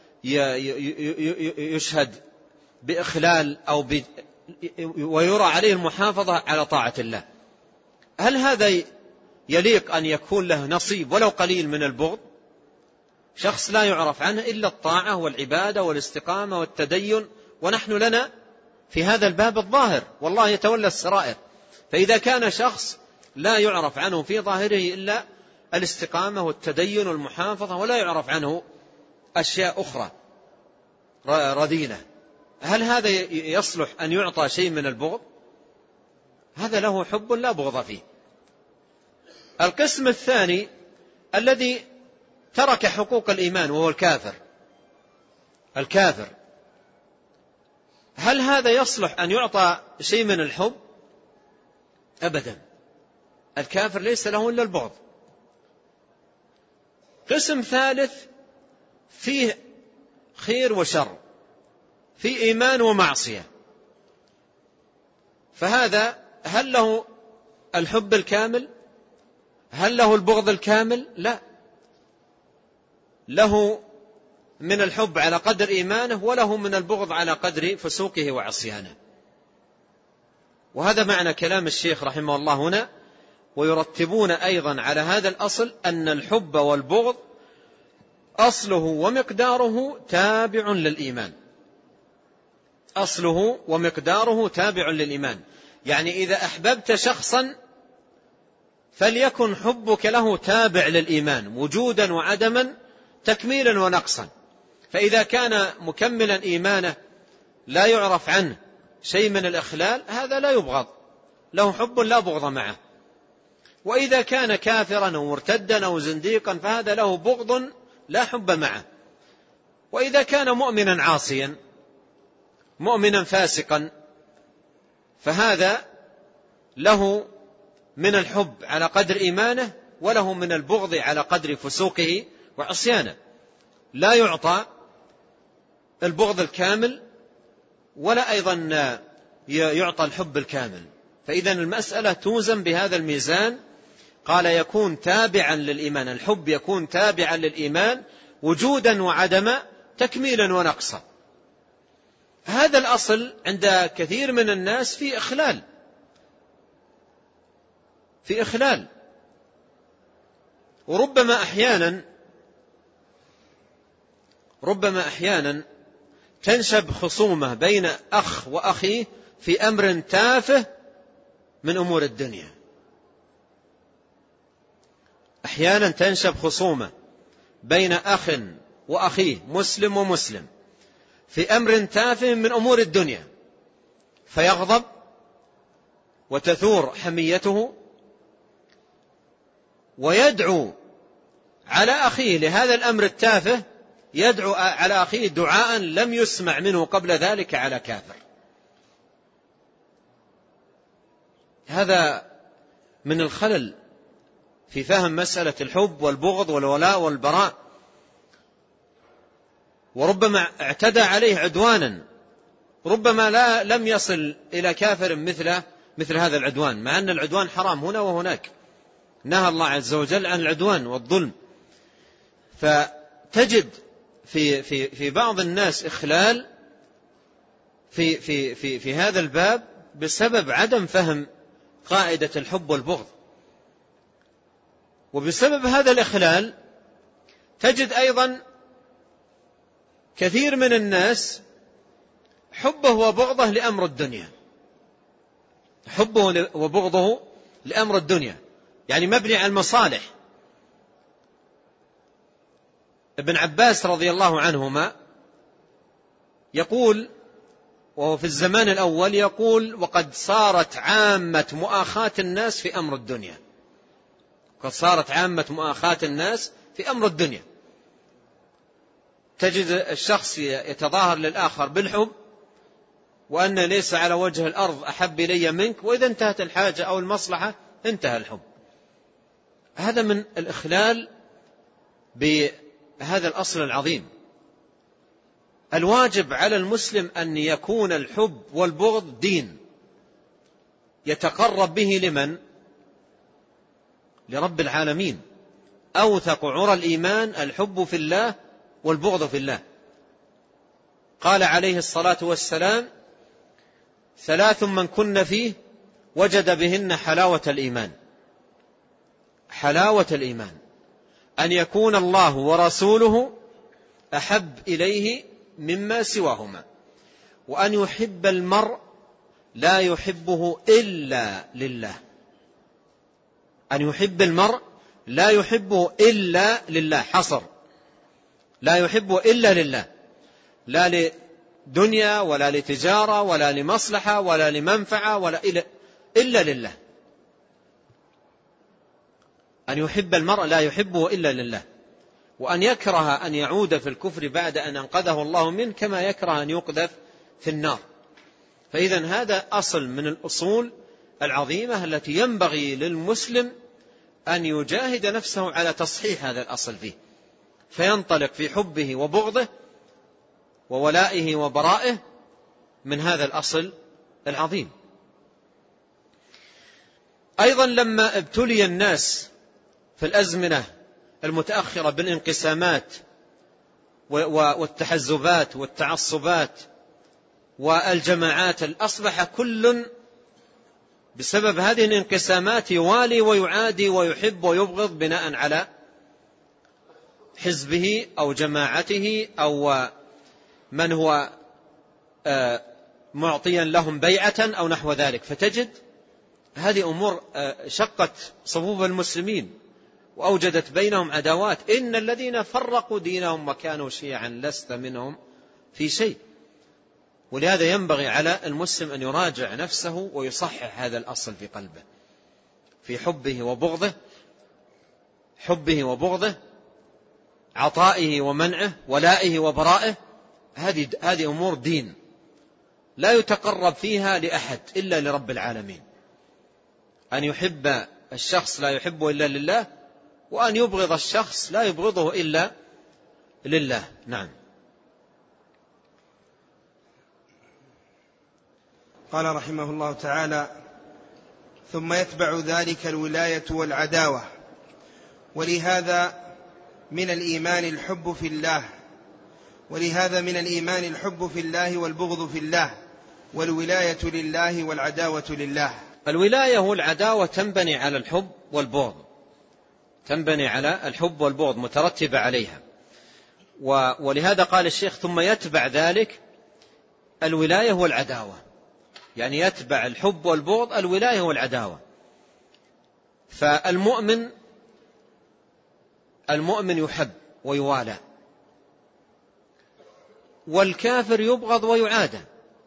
يشهد بإخلال أو ب... ويرى عليه المحافظة على طاعة الله. هل هذا يليق أن يكون له نصيب ولو قليل من البغض؟ شخص لا يعرف عنه إلا الطاعة والعبادة والاستقامة والتدين، ونحن لنا في هذا الباب الظاهر، والله يتولى السرائر. فإذا كان شخص لا يعرف عنه في ظاهره إلا الاستقامة والتدين والمحافظة، ولا يعرف عنه أشياء أخرى رذيلة، هل هذا يصلح أن يعطى شيء من البغض؟ هذا له حب لا بغض فيه. القسم الثاني الذي ترك حقوق الإيمان وهو الكافر الكافر هل هذا يصلح أن يعطى شيء من الحب؟ أبدا، الكافر ليس له إلا البغض. قسم ثالث فيه خير وشر، في إيمان ومعصية، فهذا هل له الحب الكامل؟ هل له البغض الكامل؟ لا، له من الحب على قدر إيمانه، وله من البغض على قدر فسوقه وعصيانه. وهذا معنى كلام الشيخ رحمه الله هنا: ويرتبون أيضا على هذا الأصل أن الحب والبغض أصله ومقداره تابع للإيمان. أصله ومقداره تابع للإيمان، يعني إذا أحببت شخصا فليكن حبك له تابع للإيمان وجودا وعدما، تكميلا ونقصا. فإذا كان مكملا إيمانه لا يعرف عنه شيء من الإخلال، هذا لا يبغض، له حب لا بغض معه. وإذا كان كافرا أو مرتدا أو زنديقا فهذا له بغض لا حب معه. وإذا كان مؤمنا عاصيا مؤمنا فاسقا فهذا له من الحب على قدر إيمانه، وله من البغض على قدر فسوقه وعصيانه. لا يعطى البغض الكامل ولا أيضا يعطى الحب الكامل. فإذا المسألة توزن بهذا الميزان. قال يكون تابعا للإيمان، الحب يكون تابعا للإيمان وجودا وعدما، تكميلا ونقصا. هذا الأصل عند كثير من الناس في إخلال في إخلال وربما أحيانا ربما أحيانا تنشب خصومة بين أخ وأخيه في أمر تافه من أمور الدنيا. أحيانا تنشب خصومة بين أخ وأخيه مسلم ومسلم في أمر تافه من أمور الدنيا، فيغضب وتثور حميته ويدعو على أخيه لهذا الأمر التافه، يدعو على أخيه دعاء لم يسمع منه قبل ذلك على كافر. هذا من الخلل في فهم مسألة الحب والبغض والولاء والبراء، وربما اعتدى عليه عدوانا، ربما لا لم يصل إلى كافر مثل مثل هذا العدوان، مع أن العدوان حرام هنا وهناك، نهى الله عز وجل عن العدوان والظلم. فتجد في في في بعض الناس إخلال في في في في هذا الباب بسبب عدم فهم قاعدة الحب والبغض. وبسبب هذا الإخلال تجد أيضا كثير من الناس حبه وبغضه لأمر الدنيا، حبه وبغضه لأمر الدنيا، يعني مبني على المصالح. ابن عباس رضي الله عنهما يقول، وهو في الزمان الأول، يقول: وقد صارت عامة مؤاخاة الناس في أمر الدنيا، قد صارت عامة مؤاخاة الناس في أمر الدنيا. تجد الشخص يتظاهر للآخر بالحب، وأن ليس على وجه الأرض أحب إلي منك، وإذا انتهت الحاجة أو المصلحة انتهى الحب. هذا من الإخلال بهذا الأصل العظيم. الواجب على المسلم أن يكون الحب والبغض دين يتقرب به لمن؟ لرب العالمين. أوثق عرى الإيمان الحب في الله والبغض في الله. قال عليه الصلاة والسلام: ثلاث من كن فيه وجد بهن حلاوة الإيمان. حلاوة الإيمان أن يكون الله ورسوله أحب إليه مما سواهما، وأن يحب المرء لا يحبه إلا لله. أن يحب المرء لا يحبه إلا لله، حصر، لا يحبه إلا لله، لا لدنيا ولا لتجارة ولا لمصلحة ولا لمنفعة ولا إلا لله. أن يحب المرء لا يحبه إلا لله، وأن يكره أن يعود في الكفر بعد أن أنقذه الله منه، كما يكره أن يقذف في النار. فإذا هذا أصل من الأصول العظيمة التي ينبغي للمسلم أن يجاهد نفسه على تصحيح هذا الأصل فيه، فينطلق في حبه وبغضه وولائه وبرائه من هذا الأصل العظيم. أيضا لما ابتلي الناس في الأزمنة المتأخرة بالانقسامات والتحزبات والتعصبات والجماعات، أصبح كل بسبب هذه الانقسامات يوالي ويعادي ويحب ويبغض بناء على حزبه أو جماعته أو من هو معطيا لهم بيعة أو نحو ذلك. فتجد هذه أمور شقت صفوف المسلمين وأوجدت بينهم عداوات. إن الذين فرقوا دينهم وكانوا شيعا لست منهم في شيء. ولهذا ينبغي على المسلم أن يراجع نفسه ويصحح هذا الأصل في قلبه، في حبه وبغضه، حبه وبغضه، عطائه ومنعه، ولائه وبرائه. هذه هذه أمور دين لا يتقرب فيها لأحد إلا لرب العالمين. أن يحب الشخص لا يحبه إلا لله، وأن يبغض الشخص لا يبغضه إلا لله. نعم. قال رحمه الله تعالى: ثم يتبع ذلك الولاية والعداوة، ولهذا من الإيمان الحب في الله ولهذا من الإيمان الحب في الله والبغض في الله، والولاية لله والعداوة لله. الولاية والعداوة تنبني على الحب والبغض، تنبني على الحب والبغض مترتبة عليها. ولهذا قال الشيخ: ثم يتبع ذلك الولاية والعداوة، يعني يتبع الحب والبغض الولاية والعداوة. فالمؤمن المؤمن يحب ويوالى، والكافر يبغض ويعادى.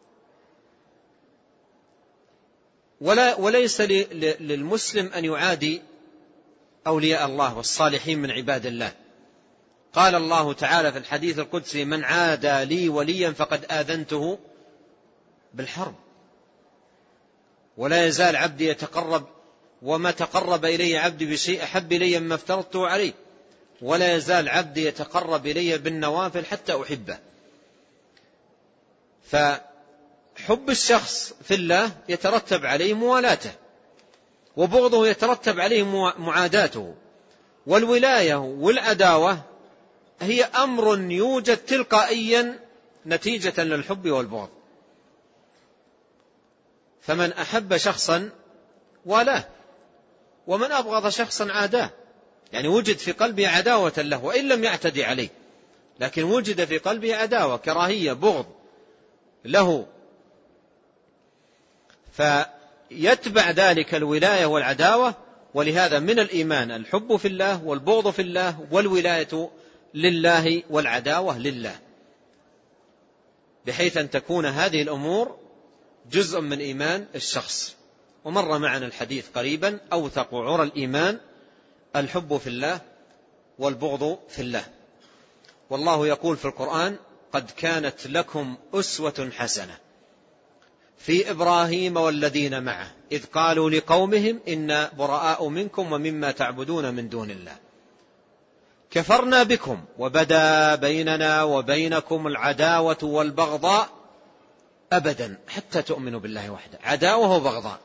ولا وليس للمسلم أن يعادي أولياء الله والصالحين من عباد الله. قال الله تعالى في الحديث القدسي: من عادى لي وليا فقد آذنته بالحرب. ولا يزال عبدي يتقرب وما تقرب إلي عبدي بشيء أحب إلي مما افترضته عليه، ولا يزال عبدي يتقرب إلي بالنوافل حتى أحبه. فحب الشخص في الله يترتب عليه موالاته، وبغضه يترتب عليه معاداته. والولاية والعداوة هي أمر يوجد تلقائيا نتيجة للحب والبغض. فمن أحب شخصا والاه، ومن أبغض شخصا عاداه. يعني وجد في قلبه عداوة له وإن لم يعتدي عليه، لكن وجد في قلبه عداوة، كراهية، بغض له، فيتبع ذلك الولاية والعداوة. ولهذا من الإيمان الحب في الله والبغض في الله والولاية لله والعداوة لله، بحيث أن تكون هذه الأمور جزء من إيمان الشخص. ومر معنا الحديث قريبا: أوثق عرى الإيمان الحب في الله والبغض في الله. والله يقول في القرآن: قد كانت لكم أسوة حسنة في إبراهيم والذين معه إذ قالوا لقومهم إنا براء منكم ومما تعبدون من دون الله كفرنا بكم وبدا بيننا وبينكم العداوة والبغضاء أبدا حتى تؤمنوا بالله وحده. عداوة وبغضاء.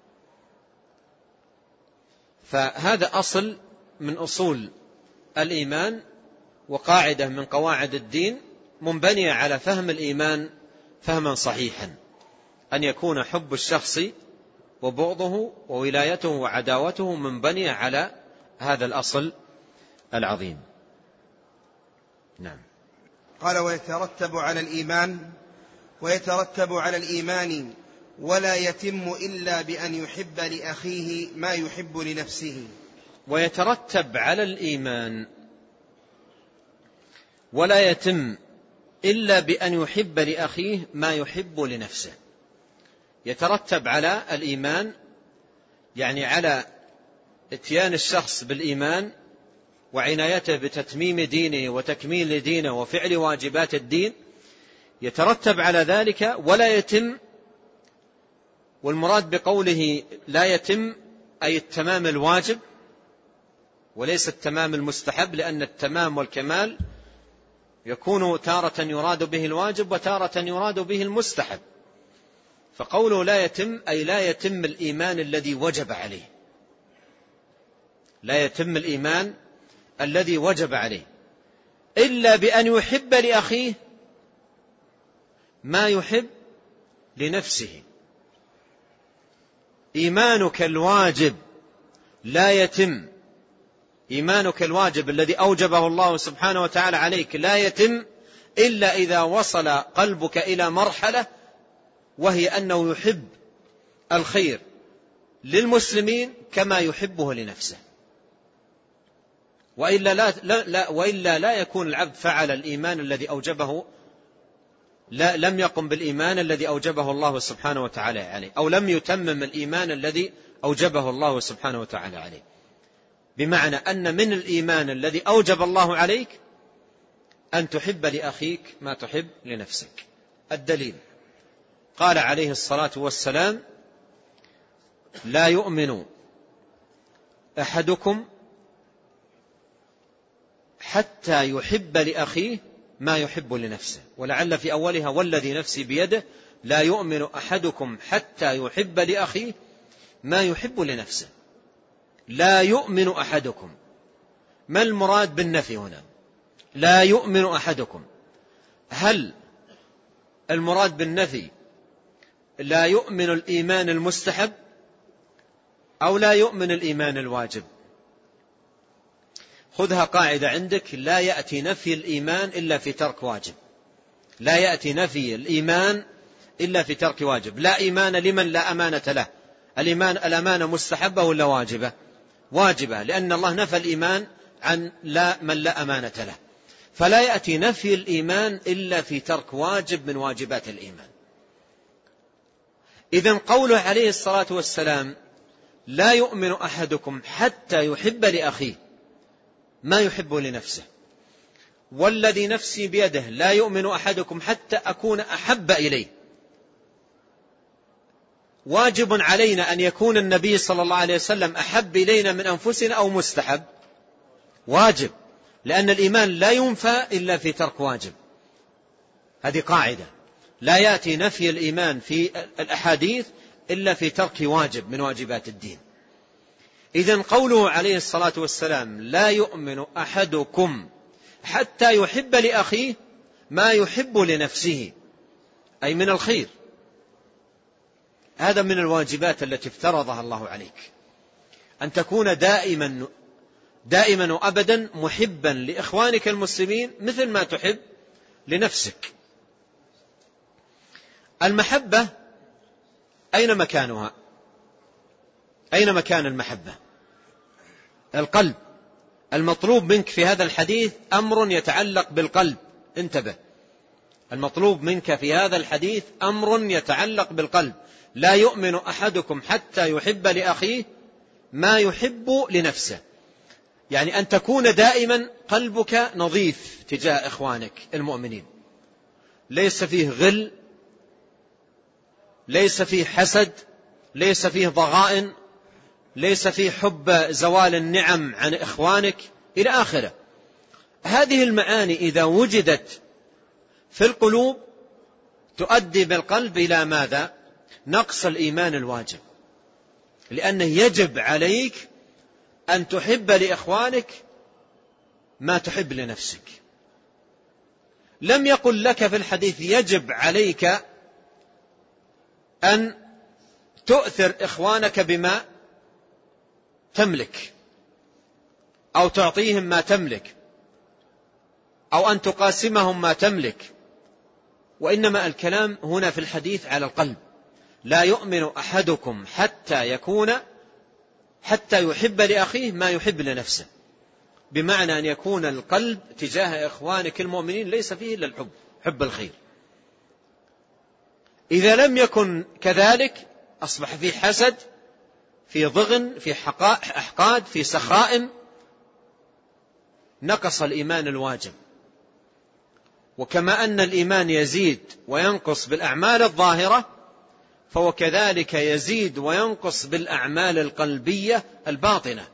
فهذا أصل من أصول الإيمان وقاعدة من قواعد الدين، منبنية على فهم الإيمان فهما صحيحا، أن يكون حب الشخص وبغضه وولايته وعداوته منبنية على هذا الأصل العظيم. نعم. قال: ويترتب على الإيمان ويترتب على الإيمان ولا يتم إلا بأن يحب لأخيه ما يحب لنفسه. ويترتب على الإيمان ولا يتم إلا بأن يحب لأخيه ما يحب لنفسه. يترتب على الإيمان يعني على اتيان الشخص بالإيمان وعنايته بتتميم دينه وتكميل دينه وفعل واجبات الدين، يترتب على ذلك ولا يتم. والمراد بقوله لا يتم أي التمام الواجب وليس التمام المستحب، لأن التمام والكمال يكون تارة يراد به الواجب وتارة يراد به المستحب. فقوله لا يتم أي لا يتم الإيمان الذي وجب عليه، لا يتم الإيمان الذي وجب عليه إلا بأن يحب لأخيه ما يحب لنفسه. إيمانك الواجب لا يتم، إيمانك الواجب الذي أوجبه الله سبحانه وتعالى عليك لا يتم إلا إذا وصل قلبك إلى مرحلة وهي أنه يحب الخير للمسلمين كما يحبه لنفسه، وإلا لا, لا, لا, وإلا لا يكون العبد فعل الإيمان الذي أوجبه، لا لم يقم بالإيمان الذي أوجبه الله سبحانه وتعالى عليه، أو لم يتمم الإيمان الذي أوجبه الله سبحانه وتعالى عليه. بمعنى أن من الإيمان الذي أوجب الله عليك أن تحب لأخيك ما تحب لنفسك. الدليل: قال عليه الصلاة والسلام: لا يؤمن أحدكم حتى يحب لأخيه ما يحب لنفسه. ولعل في أولها والذي نفسي بيده لا يؤمن أحدكم حتى يحب لأخيه ما يحب لنفسه. لا يؤمن أحدكم، ما المراد بالنفي هنا؟ لا يؤمن أحدكم، هل المراد بالنفي لا يؤمن الإيمان المستحب أو لا يؤمن الإيمان الواجب؟ خذها قاعدة عندك: لا يأتي نفي الإيمان إلا في ترك واجب. لا يأتي نفي الإيمان إلا في ترك واجب. لا إيمان لمن لا أمانة له. الإيمان الأمانة مستحبة ولا واجبة؟ واجبة، لأن الله نفى الإيمان عن لا من لا أمانة له. فلا يأتي نفي الإيمان إلا في ترك واجب من واجبات الإيمان. إذن قوله عليه الصلاة والسلام: لا يؤمن أحدكم حتى يحب لأخيه ما يحب لنفسه، والذي نفسي بيده لا يؤمن أحدكم حتى أكون أحب إليه. واجب علينا أن يكون النبي صلى الله عليه وسلم أحب إلينا من أنفسنا أو مستحب؟ واجب، لأن الإيمان لا ينفى إلا في ترك واجب. هذه قاعدة، لا يأتي نفي الإيمان في الأحاديث إلا في ترك واجب من واجبات الدين. إذن قوله عليه الصلاة والسلام: لا يؤمن أحدكم حتى يحب لأخيه ما يحب لنفسه، أي من الخير. هذا من الواجبات التي افترضها الله عليك، أن تكون دائما دائما وأبدا محبا لإخوانك المسلمين مثل ما تحب لنفسك. المحبة أين مكانها؟ أين مكان المحبة؟ القلب. المطلوب منك في هذا الحديث أمر يتعلق بالقلب، انتبه، المطلوب منك في هذا الحديث أمر يتعلق بالقلب. لا يؤمن أحدكم حتى يحب لأخيه ما يحب لنفسه، يعني أن تكون دائما قلبك نظيف تجاه إخوانك المؤمنين، ليس فيه غل، ليس فيه حسد، ليس فيه ضغائن، ليس فيه حب زوال النعم عن إخوانك إلى آخره. هذه المعاني إذا وجدت في القلوب تؤدي بالقلب إلى ماذا؟ نقص الإيمان الواجب، لأنه يجب عليك أن تحب لإخوانك ما تحب لنفسك. لم يقل لك في الحديث يجب عليك أن تؤثر إخوانك بما تملك أو تعطيهم ما تملك أو أن تقاسمهم ما تملك، وإنما الكلام هنا في الحديث على القلب. لا يؤمن أحدكم حتى يكون حتى يحب لأخيه ما يحب لنفسه، بمعنى أن يكون القلب تجاه إخوانك المؤمنين ليس فيه إلا الحب، حب الخير. إذا لم يكن كذلك أصبح في حسد، في ضغن، في أحقاد، في سخائم، نقص الإيمان الواجب. وكما أن الإيمان يزيد وينقص بالأعمال الظاهرة، فهو كذلك يزيد وينقص بالأعمال القلبية الباطنة.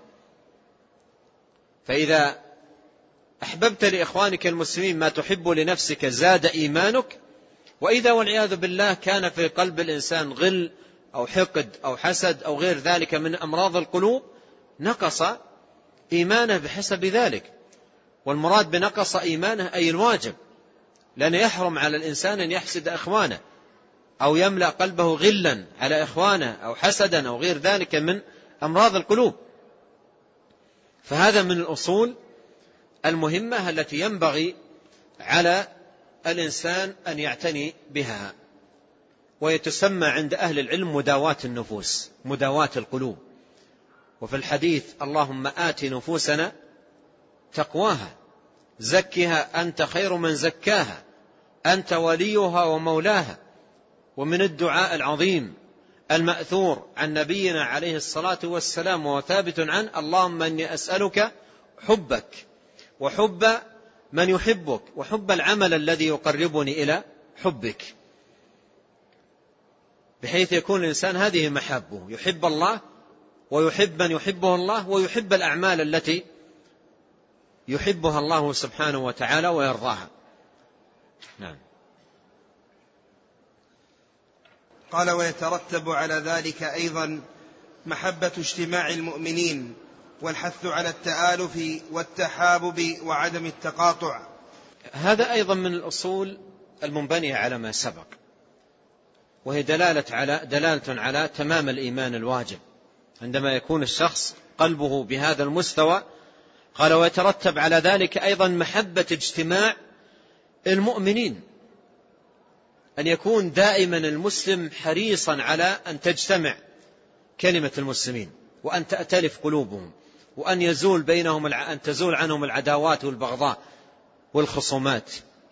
فإذا أحببت لإخوانك المسلمين ما تحب لنفسك زاد إيمانك، وإذا والعياذ بالله كان في قلب الإنسان غل أو حقد أو حسد أو غير ذلك من أمراض القلوب نقص إيمانه بحسب ذلك. والمراد بنقص إيمانه أي الواجب، لأن يحرم على الإنسان أن يحسد إخوانه أو يملأ قلبه غلا على إخوانه أو حسدا أو غير ذلك من أمراض القلوب. فهذا من الأصول المهمة التي ينبغي على الإنسان أن يعتني بها، ويتسمى عند أهل العلم مداواة النفوس، مداواة القلوب. وفي الحديث اللهم آت نفوسنا تقواها زكها أنت خير من زكاها أنت وليها ومولاها. ومن الدعاء العظيم المأثور عن نبينا عليه الصلاة والسلام وثابت عنه اللهم إني أسألك حبك وحب من يحبك وحب العمل الذي يقربني إلى حبك، بحيث يكون الإنسان هذه محبه، يحب الله ويحب من يحبه الله ويحب الأعمال التي يحبها الله سبحانه وتعالى ويرضاها. نعم. قال ويترتب على ذلك أيضا محبة اجتماع المؤمنين والحث على التآلف والتحابب وعدم التقاطع. هذا أيضا من الأصول المنبنية على ما سبق، وهي دلالة على دلالة على تمام الإيمان الواجب عندما يكون الشخص قلبه بهذا المستوى. قال ويترتب على ذلك أيضا محبة اجتماع المؤمنين، أن يكون دائما المسلم حريصا على أن تجتمع كلمة المسلمين وأن تأتلف قلوبهم وأن يزول بينهم أن تزول عنهم العداوات والبغضاء والخصومات،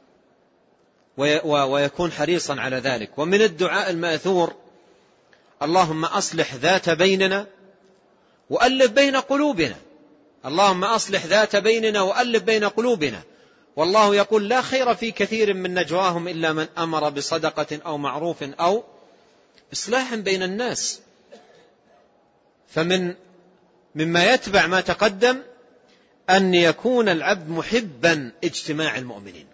ويكون حريصا على ذلك. ومن الدعاء المأثور اللهم أصلح ذات بيننا وألف بين قلوبنا، اللهم أصلح ذات بيننا وألف بين قلوبنا. والله يقول لا خير في كثير من نجواهم إلا من أمر بصدقة أو معروف أو إصلاح بين الناس. فمن مما يتبع ما تقدم أن يكون العبد محبا اجتماع المؤمنين،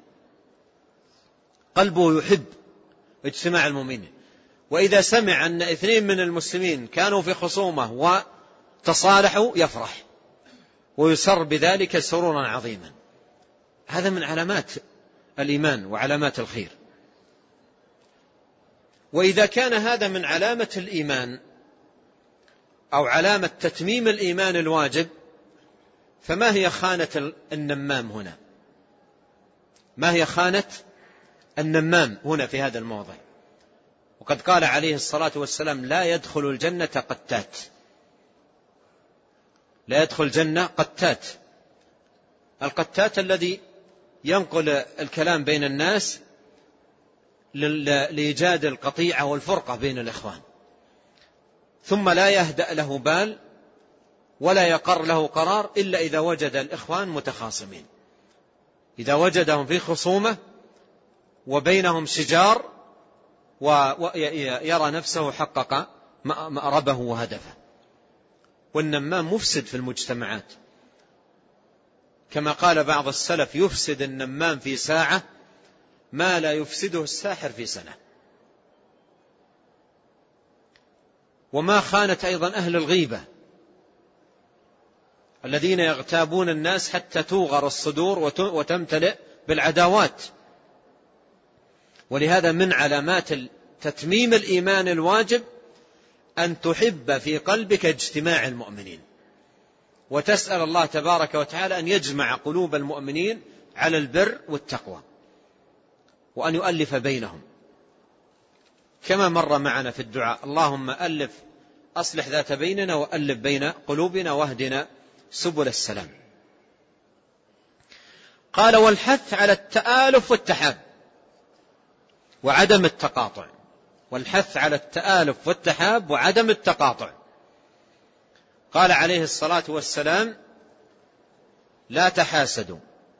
قلبه يحب اجتماع المؤمنين. وإذا سمع أن اثنين من المسلمين كانوا في خصومة وتصالحوا يفرح ويسر بذلك سرورا عظيما. هذا من علامات الإيمان وعلامات الخير. وإذا كان هذا من علامة الإيمان أو علامة تتميم الإيمان الواجب، فما هي خانة النمام هنا؟ ما هي خانة النمام هنا في هذا الموضع؟ وقد قال عليه الصلاة والسلام: لا يدخل الجنة قتات. لا يدخل الجنة قتات. القتات الذي ينقل الكلام بين الناس لإيجاد القطيعة والفرقة بين الإخوان، ثم لا يهدأ له بال ولا يقر له قرار إلا إذا وجد الإخوان متخاصمين، إذا وجدهم في خصومة وبينهم شجار ويرى نفسه حقق مأربه وهدفه. والنمام مفسد في المجتمعات، كما قال بعض السلف: يفسد النمام في ساعة ما لا يفسده الساحر في سنة. وما خانت أيضا أهل الغيبة الذين يغتابون الناس حتى توغر الصدور وتمتلئ بالعداوات. ولهذا من علامات تتميم الإيمان الواجب أن تحب في قلبك اجتماع المؤمنين، وتسأل الله تبارك وتعالى أن يجمع قلوب المؤمنين على البر والتقوى، وأن يؤلف بينهم، كما مر معنا في الدعاء: اللهم ألف أصلح ذات بيننا وألف بين قلوبنا واهدنا سبل السلام. قال: والحث على التآلف والتحاب وعدم التقاطع. والحث على التآلف والتحاب وعدم التقاطع. قال عليه الصلاة والسلام: لا تحاسدوا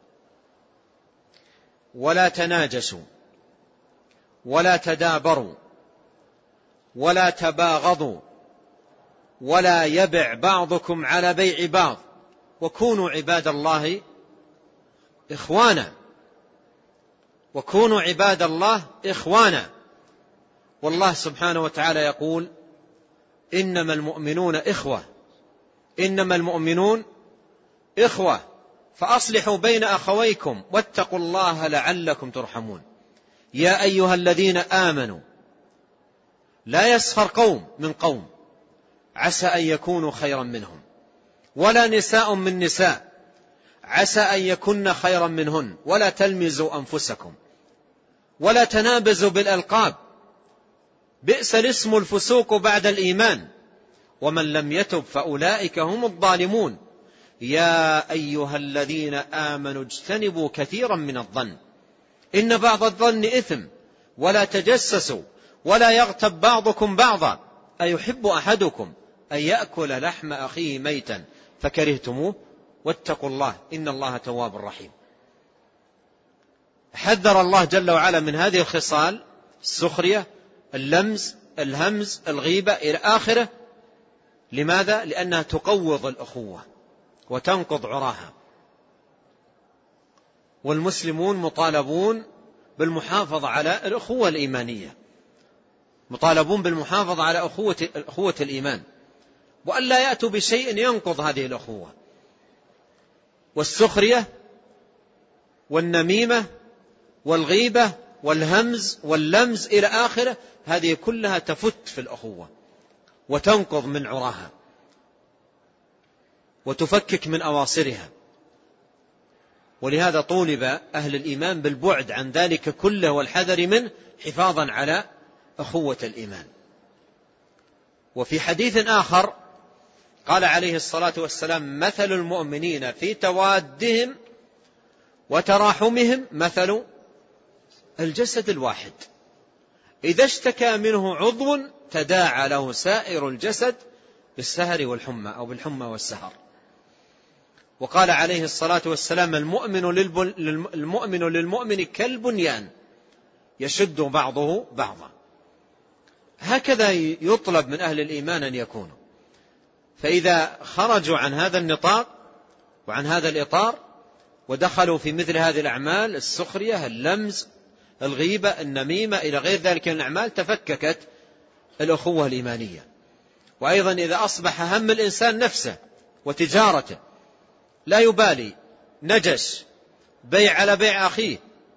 ولا تناجسوا ولا تدابروا ولا تباغضوا ولا يبع بعضكم على بيع بعض وكونوا عباد الله إخوانا. وكونوا عباد الله إخوانا. والله سبحانه وتعالى يقول: إنما المؤمنون إخوة. إنما المؤمنون إخوة فأصلحوا بين أخويكم واتقوا الله لعلكم ترحمون. يا أيها الذين آمنوا لا يسخر قوم من قوم عسى أن يكونوا خيرا منهم ولا نساء من نساء عسى أن يكن خيرا منهن ولا تلمزوا أنفسكم ولا تنابزوا بالألقاب بئس الاسم الفسوق بعد الإيمان ومن لم يتب فأولئك هم الظالمون. يا أيها الذين آمنوا اجتنبوا كثيرا من الظن إن بعض الظن إثم ولا تجسسوا ولا يغتب بعضكم بعضا أيحب أحدكم أن يأكل لحم أخيه ميتا فكرهتموه واتقوا الله إن الله تواب رحيم. حذر الله جل وعلا من هذه الخصال: السخرية، اللمز، الهمز، الغيبة إلى آخره. لماذا؟ لأنها تقوض الأخوة وتنقض عراها. والمسلمون مطالبون بالمحافظة على الأخوة الإيمانية، مطالبون بالمحافظة على أخوة, أخوة الإيمان، وأن لا يأتوا بشيء ينقض هذه الأخوة. والسخرية والنميمة والغيبة والهمز واللمز إلى آخره، هذه كلها تفت في الأخوة وتنقض من عراها وتفكك من أواصرها. ولهذا طولب أهل الإيمان بالبعد عن ذلك كله والحذر منه حفاظا على أخوة الإيمان. وفي حديث آخر قال عليه الصلاة والسلام: مثل المؤمنين في توادهم وتراحمهم مثل الجسد الواحد إذا اشتكى منه عضو تداعى له سائر الجسد بالسهر والحمى أو بالحمى والسهر. وقال عليه الصلاة والسلام: المؤمن للمؤمن للمؤمن كالبنيان يشد بعضه بعضا. هكذا يطلب من أهل الإيمان أن يكونوا. فإذا خرجوا عن هذا النطاق وعن هذا الإطار ودخلوا في مثل هذه الأعمال، السخرية، اللمز، الغيبة، النميمة إلى غير ذلك من الأعمال، تفككت الأخوة الإيمانية. وأيضا إذا أصبح هم الإنسان نفسه وتجارته، لا يبالي، نجش، بيع على بيع أخيه،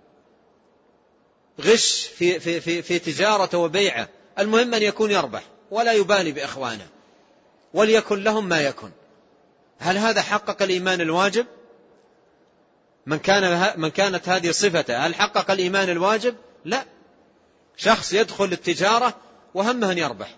غش في, في, في, في تجارته وبيعه، المهم أن يكون يربح ولا يبالي بإخوانه وليكن لهم ما يكن. هل هذا حقق الإيمان الواجب؟ من كان من كانت هذه صفته هل حقق الإيمان الواجب؟ لا. شخص يدخل التجارة وهمه أن يربح.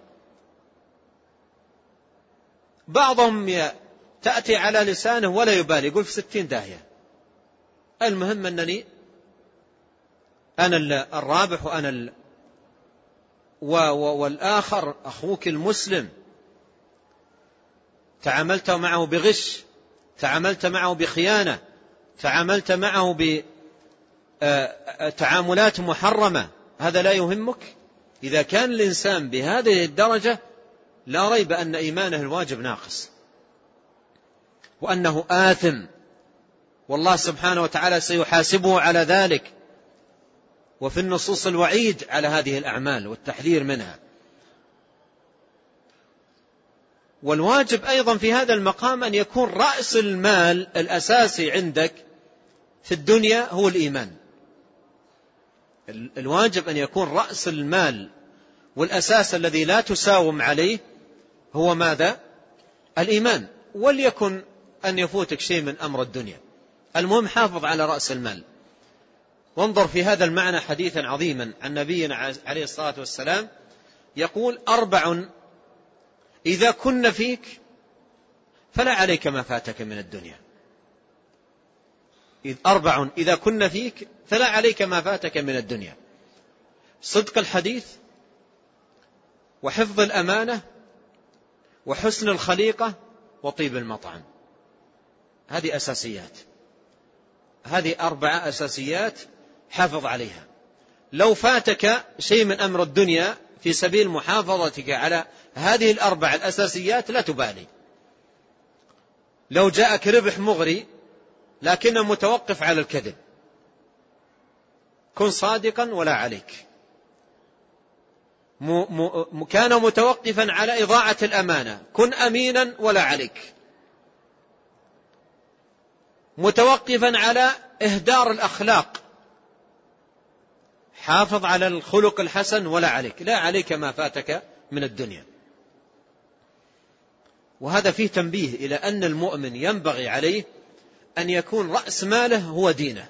بعضهم تأتي على لسانه ولا يبالي، يقول في ستين داهية، المهم أنني أنا الرابح وأنا ال... و... و... والآخر أخوك المسلم تعاملت معه بغش، تعاملت معه بخيانة، تعاملت معه بتعاملات محرمة، هذا لا يهمك؟ إذا كان الإنسان بهذه الدرجة لا ريب أن إيمانه الواجب ناقص، وأنه آثم، والله سبحانه وتعالى سيحاسبه على ذلك. وفي النصوص الوعيد على هذه الأعمال والتحذير منها. والواجب أيضا في هذا المقام أن يكون رأس المال الأساسي عندك في الدنيا هو الإيمان. الواجب أن يكون رأس المال والأساس الذي لا تساوم عليه هو ماذا؟ الإيمان. وليكن أن يفوتك شيء من أمر الدنيا، المهم حافظ على رأس المال. وانظر في هذا المعنى حديثا عظيما عن نبينا عليه الصلاة والسلام يقول: أربع إذا كن فيك فلا عليك ما فاتك من الدنيا. أربع إذا كن فيك فلا عليك ما فاتك من الدنيا: صدق الحديث، وحفظ الأمانة، وحسن الخليقة، وطيب المطعم. هذه أساسيات، هذه أربعة أساسيات حافظ عليها. لو فاتك شيء من أمر الدنيا في سبيل محافظتك على هذه الأربع الأساسيات لا تبالي. لو جاءك ربح مغري لكنه متوقف على الكذب، كن صادقا ولا عليك. م م كان متوقفا على إضاعة الأمانة، كن أمينا ولا عليك. متوقفا على إهدار الأخلاق، حافظ على الخلق الحسن ولا عليك، لا عليك ما فاتك من الدنيا. وهذا فيه تنبيه إلى أن المؤمن ينبغي عليه أن يكون رأس ماله هو دينه،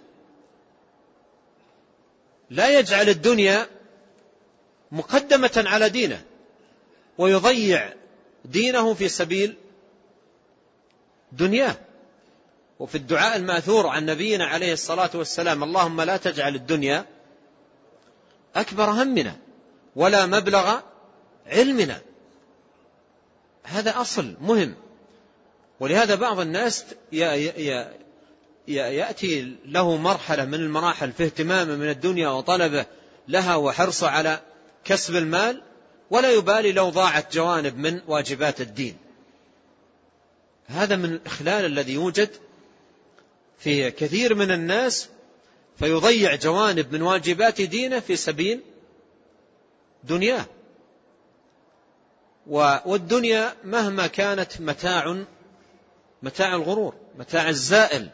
لا يجعل الدنيا مقدمة على دينه ويضيع دينه في سبيل دنياه. وفي الدعاء الماثور عن نبينا عليه الصلاة والسلام: اللهم لا تجعل الدنيا أكبر همنا ولا مبلغ علمنا. هذا أصل مهم. ولهذا بعض الناس يأتي له مرحلة من المراحل في اهتمامه من الدنيا وطلبه لها وحرصه على كسب المال، ولا يبالي لو ضاعت جوانب من واجبات الدين. هذا من الإخلال الذي يوجد في كثير من الناس، فيضيع جوانب من واجبات دينه في سبيل دنياه. والدنيا مهما كانت متاع متاع الغرور، متاع الزائل.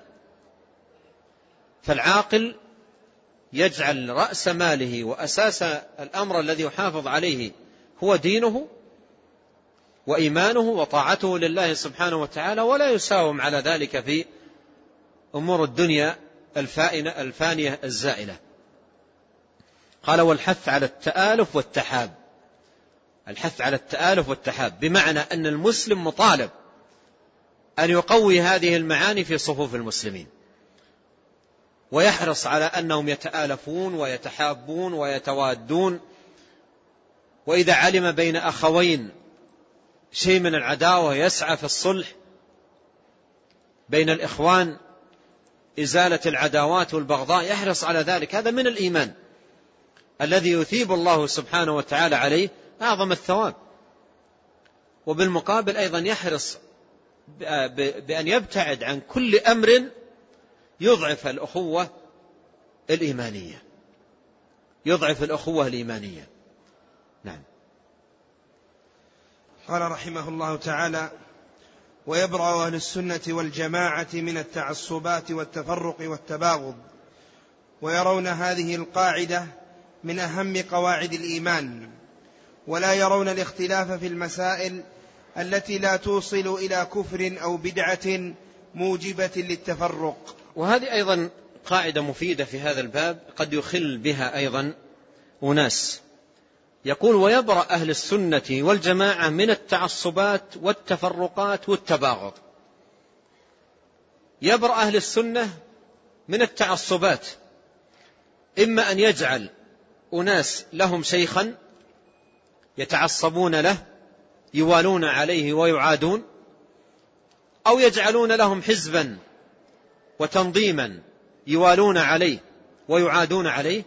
فالعاقل يجعل رأس ماله وأساس الأمر الذي يحافظ عليه هو دينه وإيمانه وطاعته لله سبحانه وتعالى، ولا يساوم على ذلك في أمور الدنيا الفائنة الفانية الزائلة. قال: والحث على التآلف والتحاب. الحث على التآلف والتحاب بمعنى أن المسلم مطالب أن يقوي هذه المعاني في صفوف المسلمين، ويحرص على أنهم يتآلفون ويتحابون ويتوادون. وإذا علم بين أخوين شيء من العداوة يسعى في الصلح بين الإخوان، إزالة العداوات والبغضاء، يحرص على ذلك. هذا من الإيمان الذي يثيب الله سبحانه وتعالى عليه أعظم الثواب. وبالمقابل أيضا يحرص بأن يبتعد عن كل أمر يضعف الأخوة الإيمانية، يضعف الأخوة الإيمانية. نعم. قال رحمه الله تعالى: ويبرأ أهل السنة والجماعة من التعصبات والتفرق والتباغض، ويرون هذه القاعدة من أهم قواعد الإيمان، ولا يرون الاختلاف في المسائل التي لا توصل إلى كفر أو بدعة موجبة للتفرق. وهذه أيضا قاعدة مفيدة في هذا الباب قد يخل بها أيضا أناس. يقول: ويبرأ أهل السنة والجماعة من التعصبات والتفرقات والتباغض. يبرأ أهل السنة من التعصبات، إما أن يجعل أناس لهم شيخا يتعصبون له يوالون عليه ويعادون، أو يجعلون لهم حزبا وتنظيما يوالون عليه ويعادون عليه،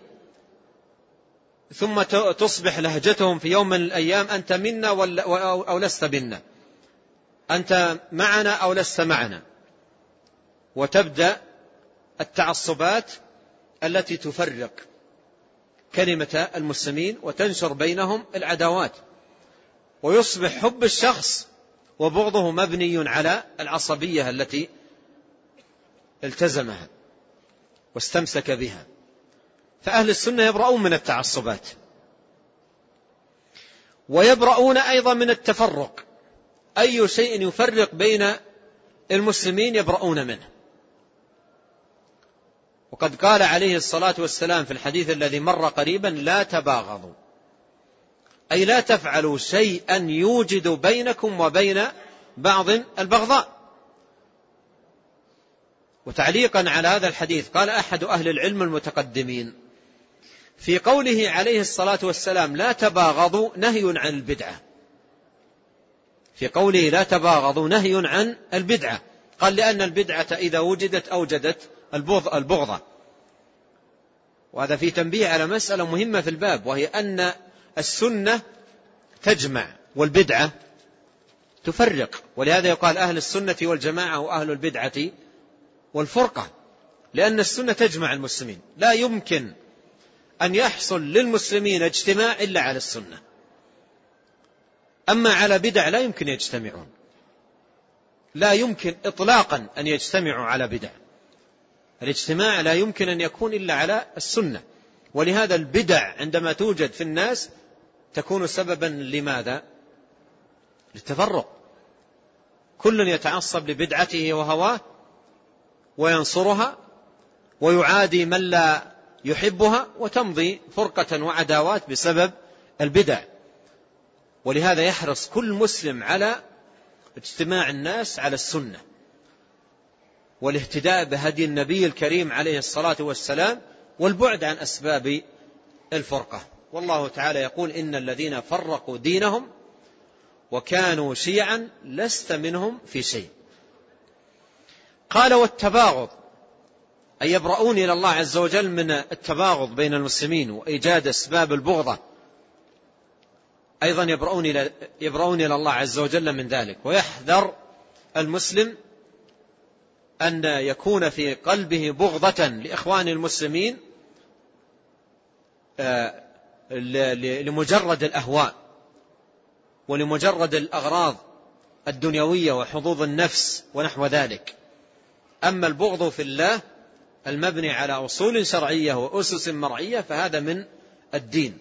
ثم تصبح لهجتهم في يوم من الأيام: أنت منا أو لست منا، أنت معنا أو لست معنا، وتبدأ التعصبات التي تفرق كلمة المسلمين وتنشر بينهم العداوات، ويصبح حب الشخص وبغضه مبني على العصبية التي التزمها واستمسك بها. فأهل السنة يبرؤون من التعصبات، ويبرؤون أيضا من التفرق. أي شيء يفرق بين المسلمين يبرؤون منه. وقد قال عليه الصلاة والسلام في الحديث الذي مر قريبا: لا تباغضوا، أي لا تفعلوا شيئا يوجد بينكم وبين بعض البغضاء. وتعليقا على هذا الحديث قال أحد أهل العلم المتقدمين في قوله عليه الصلاة والسلام: لا تباغضوا، نهي عن البدعة. في قوله لا تباغضوا نهي عن البدعة، قال: لأن البدعة إذا وجدت أوجدت البغضة. وهذا في تنبيه على مسألة مهمة في الباب، وهي أن السنة تجمع والبدعة تفرق. ولهذا يقال أهل السنة والجماعة وأهل البدعة والفرقة، لأن السنة تجمع المسلمين. لا يمكن أن يحصل للمسلمين اجتماع إلا على السنة، أما على بدع لا يمكن يجتمعون، لا يمكن إطلاقا أن يجتمعوا على بدع. الاجتماع لا يمكن أن يكون إلا على السنة. ولهذا البدع عندما توجد في الناس تكون سببا لماذا؟ للتفرق. كل يتعصب لبدعته وهواه وينصرها ويعادي من لا يحبها، وتمضي فرقة وعداوات بسبب البدع. ولهذا يحرص كل مسلم على اجتماع الناس على السنة والاهتداء بهدي النبي الكريم عليه الصلاة والسلام، والبعد عن أسباب الفرقة. والله تعالى يقول: إن الذين فرقوا دينهم وكانوا شيعا لست منهم في شيء. قال: والتباغض، أي يبرؤون إلى الله عز وجل من التباغض بين المسلمين وإيجاد أسباب البغضة، أيضا يبرؤون إلى, يبرؤون إلى الله عز وجل من ذلك. ويحذر المسلم أن يكون في قلبه بغضة لإخوان المسلمين لمجرد الأهواء ولمجرد الأغراض الدنيوية وحظوظ النفس ونحو ذلك. أما البغض في الله المبني على أصول شرعية وأسس مرعية فهذا من الدين.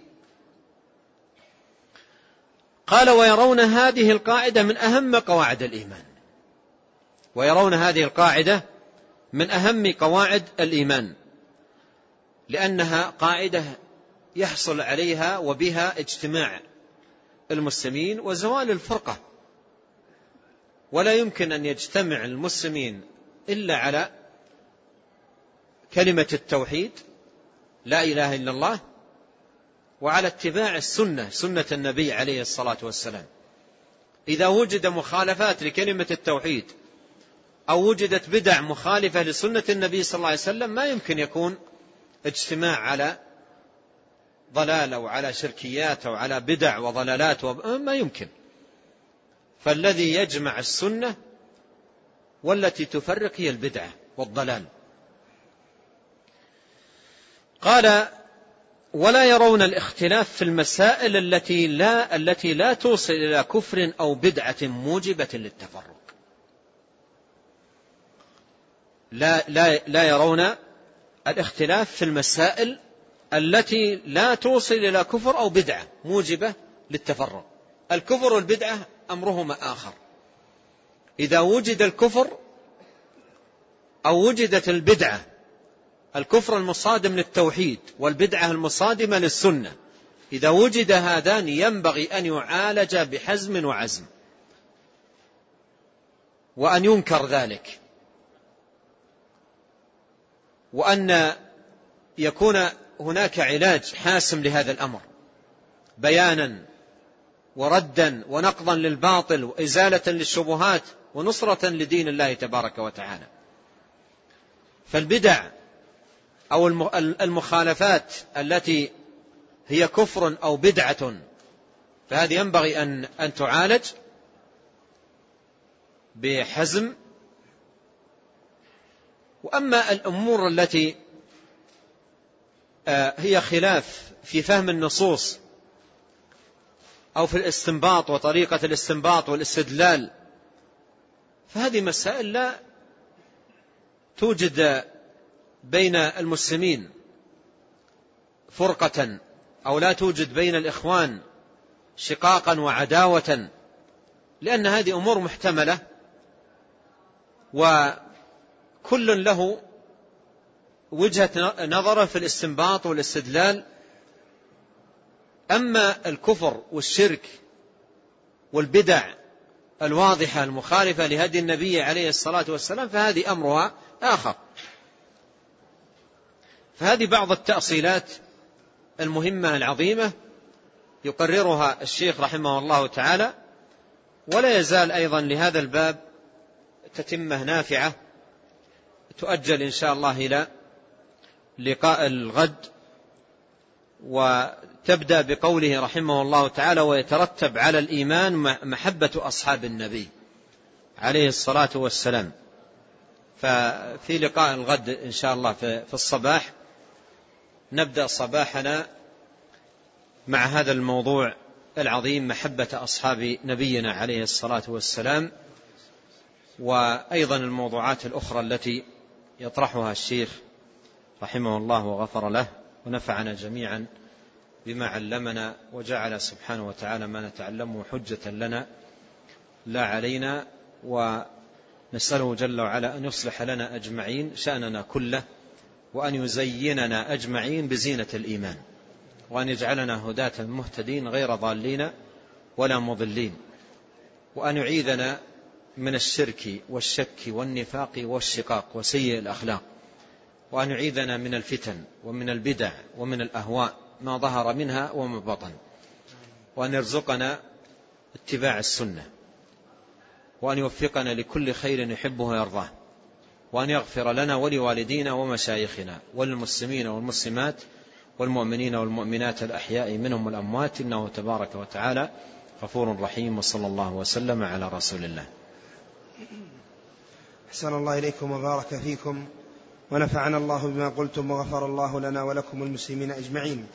قال: ويرون هذه القاعدة من أهم قواعد الإيمان. ويرون هذه القاعدة من أهم قواعد الإيمان، لأنها قاعدة يحصل عليها وبها اجتماع المسلمين وزوال الفرقة. ولا يمكن أن يجتمع المسلمين إلا على كلمة التوحيد، لا إله إلا الله، وعلى اتباع السنة، سنة النبي عليه الصلاة والسلام. إذا وجد مخالفات لكلمة التوحيد أو وجدت بدع مخالفة لسنة النبي صلى الله عليه وسلم ما يمكن يكون اجتماع على ضلال أو على شركيات أو على بدع وضلالات، ما يمكن. فالذي يجمع السنة والتي تفرق هي البدعة والضلال. قال: ولا يرون الاختلاف في المسائل التي لا التي لا توصل إلى كفر أو بدعة موجبة للتفرق. لا لا لا يرون الاختلاف في المسائل التي لا توصل إلى كفر أو بدعة موجبة للتفرق. الكفر والبدعة أمرهما آخر. إذا وجد الكفر أو وجدت البدعة، الكفر المصادم للتوحيد والبدعة المصادمة للسنة، إذا وجد هذان ينبغي أن يعالج بحزم وعزم، وأن ينكر ذلك، وأن يكون هناك علاج حاسم لهذا الأمر، بيانا وردا ونقضا للباطل وإزالة للشبهات ونصرة لدين الله تبارك وتعالى. فالبدع أو المخالفات التي هي كفر أو بدعة فهذه ينبغي أن أن تعالج بحزم. وأما الأمور التي هي خلاف في فهم النصوص أو في الاستنباط وطريقة الاستنباط والاستدلال، فهذه مسائل لا توجد بين المسلمين فرقة، أو لا توجد بين الإخوان شقاقا وعداوة، لأن هذه أمور محتملة وكل له وجهة نظره في الاستنباط والاستدلال. أما الكفر والشرك والبدع الواضحة المخالفة لهدي النبي عليه الصلاة والسلام فهذه أمرها آخر. فهذه بعض التأصيلات المهمة العظيمة يقررها الشيخ رحمه الله تعالى، ولا يزال أيضا لهذا الباب تتمة نافعة تؤجل إن شاء الله إلى لقاء الغد، وتبدأ بقوله رحمه الله تعالى: ويترتب على الإيمان محبة أصحاب النبي عليه الصلاة والسلام. ففي لقاء الغد إن شاء الله في الصباح نبدأ صباحنا مع هذا الموضوع العظيم، محبة أصحاب نبينا عليه الصلاة والسلام، وأيضا الموضوعات الأخرى التي يطرحها الشيخ رحمه الله وغفر له، ونفعنا جميعا بما علمنا، وجعل سبحانه وتعالى ما نتعلمه حجة لنا لا علينا، ونسأله جل وعلا أن يصلح لنا أجمعين شأننا كله، وأن يزيننا أجمعين بزينة الإيمان، وأن يجعلنا هداة مهتدين غير ضالين ولا مضلين، وأن يعيذنا من الشرك والشك والنفاق والشقاق وسيء الأخلاق، وأن يعيذنا من الفتن ومن البدع ومن الأهواء ما ظهر منها وما بطن، وأن يرزقنا اتباع السنة، وأن يوفقنا لكل خير يحبه ويرضاه، وأن يغفر لنا ولوالدينا ومشايخنا وللمسلمين والمسلمات والمؤمنين والمؤمنات الأحياء منهم والأموات، إنه تبارك وتعالى غفور رحيم. وصلى الله وسلم على رسول الله. أحسن الله إليكم وبارك فيكم، ونفعنا الله بما قلتم، وغفر الله لنا ولكم المسلمين أجمعين.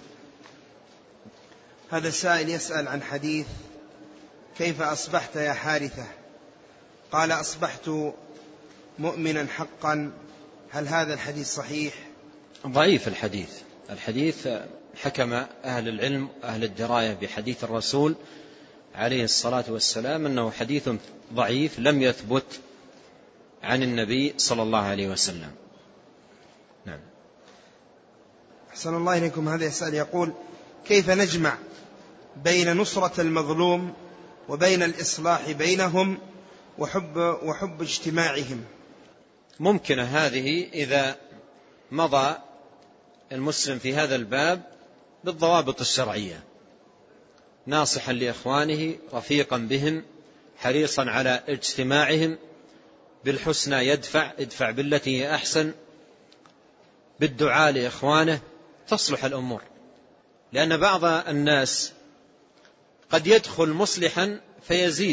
هذا السائل يسأل عن حديث: كيف أصبحت يا حارثة؟ قال: أصبحت مؤمنا حقا. هل هذا الحديث صحيح؟ ضعيف الحديث. الحديث حكم أهل العلم أهل الدراية بحديث الرسول عليه الصلاة والسلام أنه حديث ضعيف لم يثبت عن النبي صلى الله عليه وسلم. نعم. أحسن الله إليكم. هذا يسأل يقول: كيف نجمع بين نصرة المظلوم وبين الإصلاح بينهم وحب, وحب اجتماعهم؟ ممكن هذه إذا مضى المسلم في هذا الباب بالضوابط الشرعية، ناصحا لإخوانه، رفيقا بهم، حريصا على اجتماعهم، بالحسنى يدفع ادفع بالتي هي أحسن، بالدعاء لإخوانه، تصلح الأمور. لأن بعض الناس قد يدخل مصلحا فيزيد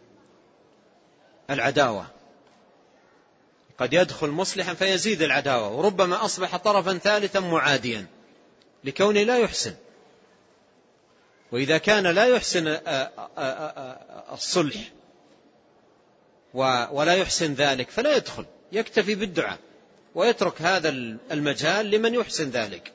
العداوة، قد يدخل مصلحا فيزيد العداوة، وربما أصبح طرفا ثالثا معاديا لكونه لا يحسن. وإذا كان لا يحسن الصلح ولا يحسن ذلك فلا يدخل، يكتفي بالدعاء ويترك هذا المجال لمن يحسن ذلك.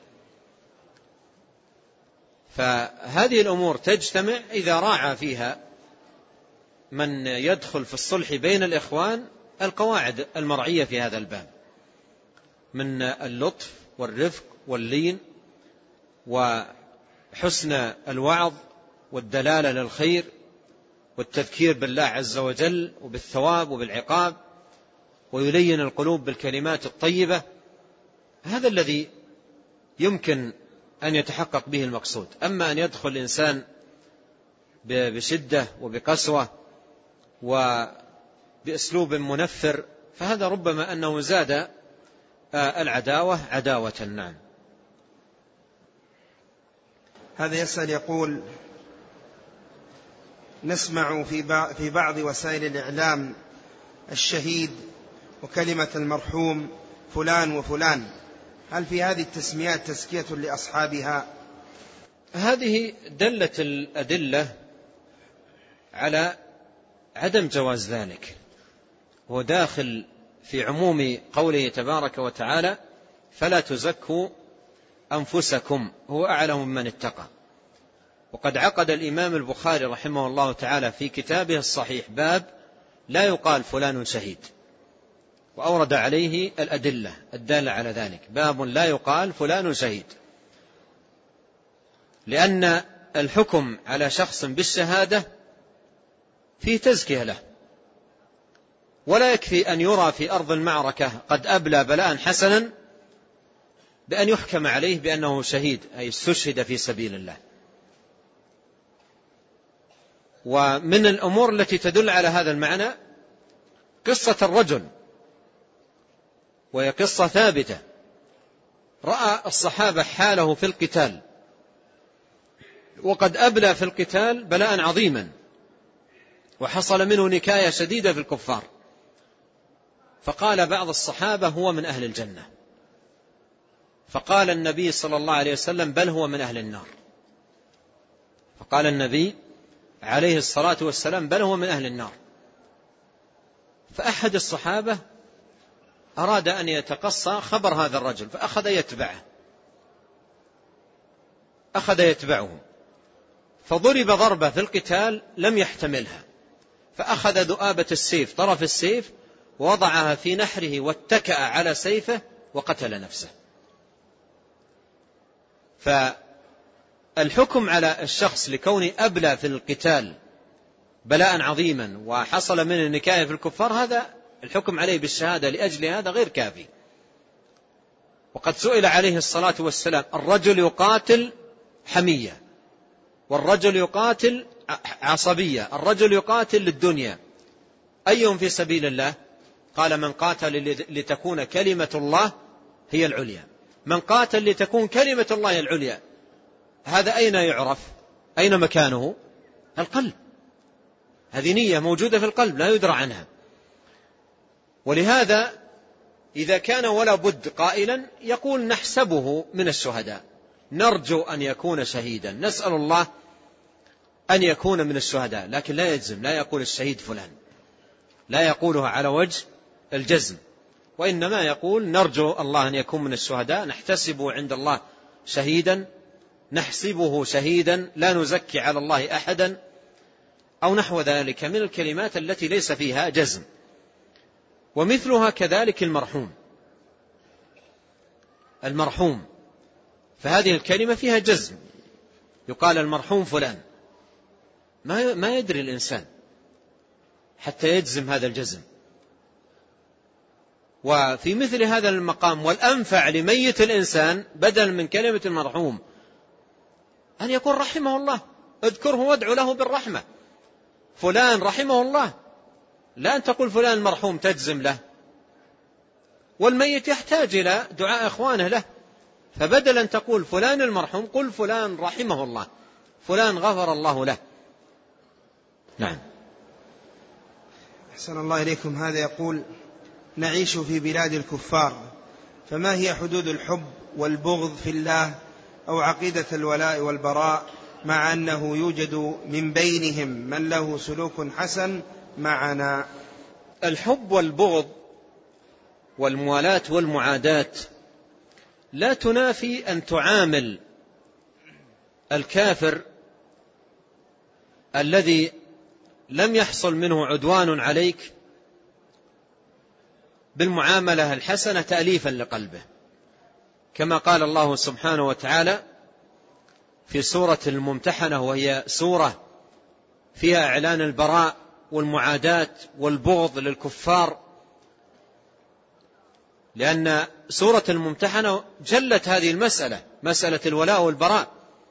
فهذه الأمور تجتمع إذا راعى فيها من يدخل في الصلح بين الإخوان القواعد المرعية في هذا الباب من اللطف والرفق واللين وحسن الوعظ والدلالة للخير والتذكير بالله عز وجل وبالثواب وبالعقاب، ويلين القلوب بالكلمات الطيبة. هذا الذي يمكن أن يتحقق به المقصود. أما أن يدخل الإنسان بشدة وبقسوة وبأسلوب منفر فهذا ربما أنه زاد العداوة عداوة. نعم. هذا يسأل يقول: نسمع في بعض وسائل الإعلام الشهيد وكلمة المرحوم فلان وفلان، هل في هذه التسميات تزكية لأصحابها؟ هذه دلت الأدلة على عدم جواز ذلك، هو داخل في عموم قوله تبارك وتعالى: فلا تزكوا أنفسكم هو أعلم من اتقى. وقد عقد الإمام البخاري رحمه الله تعالى في كتابه الصحيح باب لا يقال فلان شهيد، وأورد عليه الأدلة الدالة على ذلك. باب لا يقال فلان شهيد، لأن الحكم على شخص بالشهادة فيه تزكية له، ولا يكفي أن يرى في أرض المعركة قد أبلى بلاء حسنا بأن يحكم عليه بأنه شهيد، أي استشهد في سبيل الله. ومن الأمور التي تدل على هذا المعنى قصة الرجل، وهي قصة ثابتة، رأى الصحابة حاله في القتال وقد أبلى في القتال بلاء عظيما، وحصل منه نكاية شديدة في الكفار، فقال بعض الصحابة هو من أهل الجنة، فقال النبي صلى الله عليه وسلم بل هو من أهل النار، فقال النبي عليه الصلاة والسلام بل هو من أهل النار. فأحد الصحابة أراد أن يتقصى خبر هذا الرجل فأخذ يتبعه أخذ يتبعه فضرب ضربة في القتال لم يحتملها، فأخذ ذؤابة السيف طرف السيف ووضعها في نحره واتكأ على سيفه وقتل نفسه. فالحكم على الشخص لكونه أبلى في القتال بلاء عظيما وحصل منه النكاية في الكفار، هذا الحكم عليه بالشهادة لأجل هذا غير كافي. وقد سئل عليه الصلاة والسلام: الرجل يقاتل حمية، والرجل يقاتل عصبية، الرجل يقاتل للدنيا، أيهم في سبيل الله؟ قال: من قاتل لتكون كلمة الله هي العليا. من قاتل لتكون كلمة الله هي العليا، هذا أين يعرف؟ أين مكانه؟ القلب، هذه نية موجودة في القلب لا يدرى عنها. ولهذا إذا كان ولا بد قائلا يقول نحسبه من الشهداء، نرجو أن يكون شهيدا، نسأل الله أن يكون من الشهداء، لكن لا يجزم، لا يقول الشهيد فلان، لا يقولها على وجه الجزم، وإنما يقول نرجو الله أن يكون من الشهداء، نحتسبه عند الله شهيدا، نحسبه شهيدا، لا نزكي على الله أحدا، أو نحو ذلك من الكلمات التي ليس فيها جزم. ومثلها كذلك المرحوم المرحوم فهذه الكلمة فيها جزم، يقال المرحوم فلان، ما ما يدري الإنسان حتى يجزم هذا الجزم. وفي مثل هذا المقام والأنفع لميت الإنسان بدل من كلمة المرحوم أن يقول رحمه الله، اذكره وادعو له بالرحمة، فلان رحمه الله، لا أن تقول فلان المرحوم تجزم له، والميت يحتاج إلى دعاء إخوانه له، فبدل أن تقول فلان المرحوم قل فلان رحمه الله، فلان غفر الله له. نعم. أحسن الله إليكم. هذا يقول: نعيش في بلاد الكفار، فما هي حدود الحب والبغض في الله أو عقيدة الولاء والبراء، مع أنه يوجد من بينهم من له سلوك حسن معنا؟ الحب والبغض والموالاة والمعاداة لا تنافي أن تعامل الكافر الذي لم يحصل منه عدوان عليك بالمعاملة الحسنة تأليفا لقلبه، كما قال الله سبحانه وتعالى في سورة الممتحنة، وهي سورة فيها إعلان البراء والمعاداة والبغض للكفار، لأن سورة الممتحنة جلت هذه المسألة، مسألة الولاء والبراء،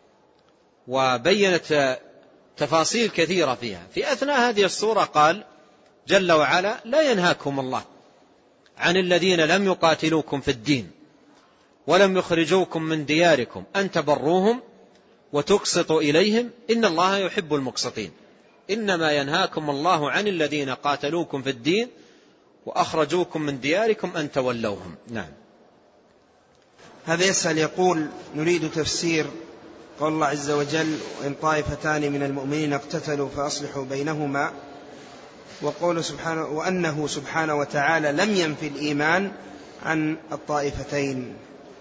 وبينت تفاصيل كثيرة فيها. في أثناء هذه السورة قال جل وعلا: لا ينهاكم الله عن الذين لم يقاتلوكم في الدين ولم يخرجوكم من دياركم أن تبروهم وتقسطوا إليهم إن الله يحب المقسطين، إنما ينهاكم الله عن الذين قاتلوكم في الدين وأخرجوكم من دياركم أن تولوهم. نعم. هذا يسأل يقول: نريد تفسير قول الله عز وجل: وإن طائفتان من المؤمنين اقتتلوا فأصلحوا بينهما، وقوله سبحانه وأنه سبحانه وتعالى لم ينفي الإيمان عن الطائفتين.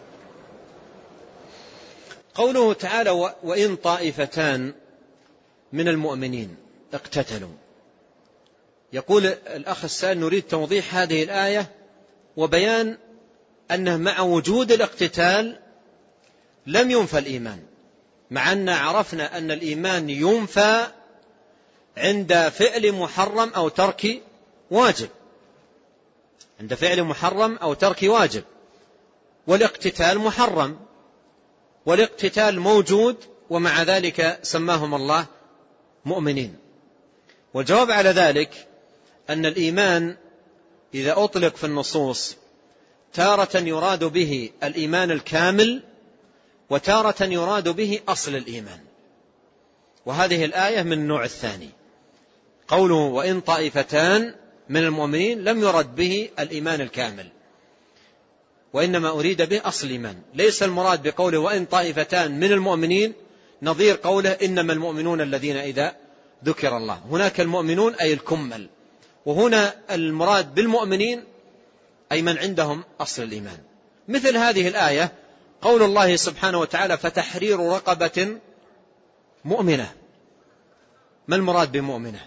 قوله تعالى: وإن طائفتان من المؤمنين اقتتلوا، يقول الأخ السائل: نريد توضيح هذه الآية وبيان أنه مع وجود الاقتتال لم ينفى الإيمان، مع أن عرفنا أن الإيمان ينفى عند فعل محرم أو ترك واجب، عند فعل محرم أو ترك واجب، والاقتتال محرم، والاقتتال موجود، ومع ذلك سماهم الله مؤمنين. والجواب على ذلك أن الإيمان إذا أطلق في النصوص تارة يراد به الإيمان الكامل، وتارة يراد به أصل الإيمان، وهذه الآية من النوع الثاني. قوله وإن طائفتان من المؤمنين لم يرد به الإيمان الكامل، وإنما أريد به أصل الإيمان. ليس المراد بقوله وإن طائفتان من المؤمنين نظير قوله إنما المؤمنون الذين إذا ذكر الله. هناك المؤمنون أي الكمل، وهنا المراد بالمؤمنين أي من عندهم أصل الإيمان. مثل هذه الآية قول الله سبحانه وتعالى: فتحرير رقبة مؤمنة. ما المراد بمؤمنة؟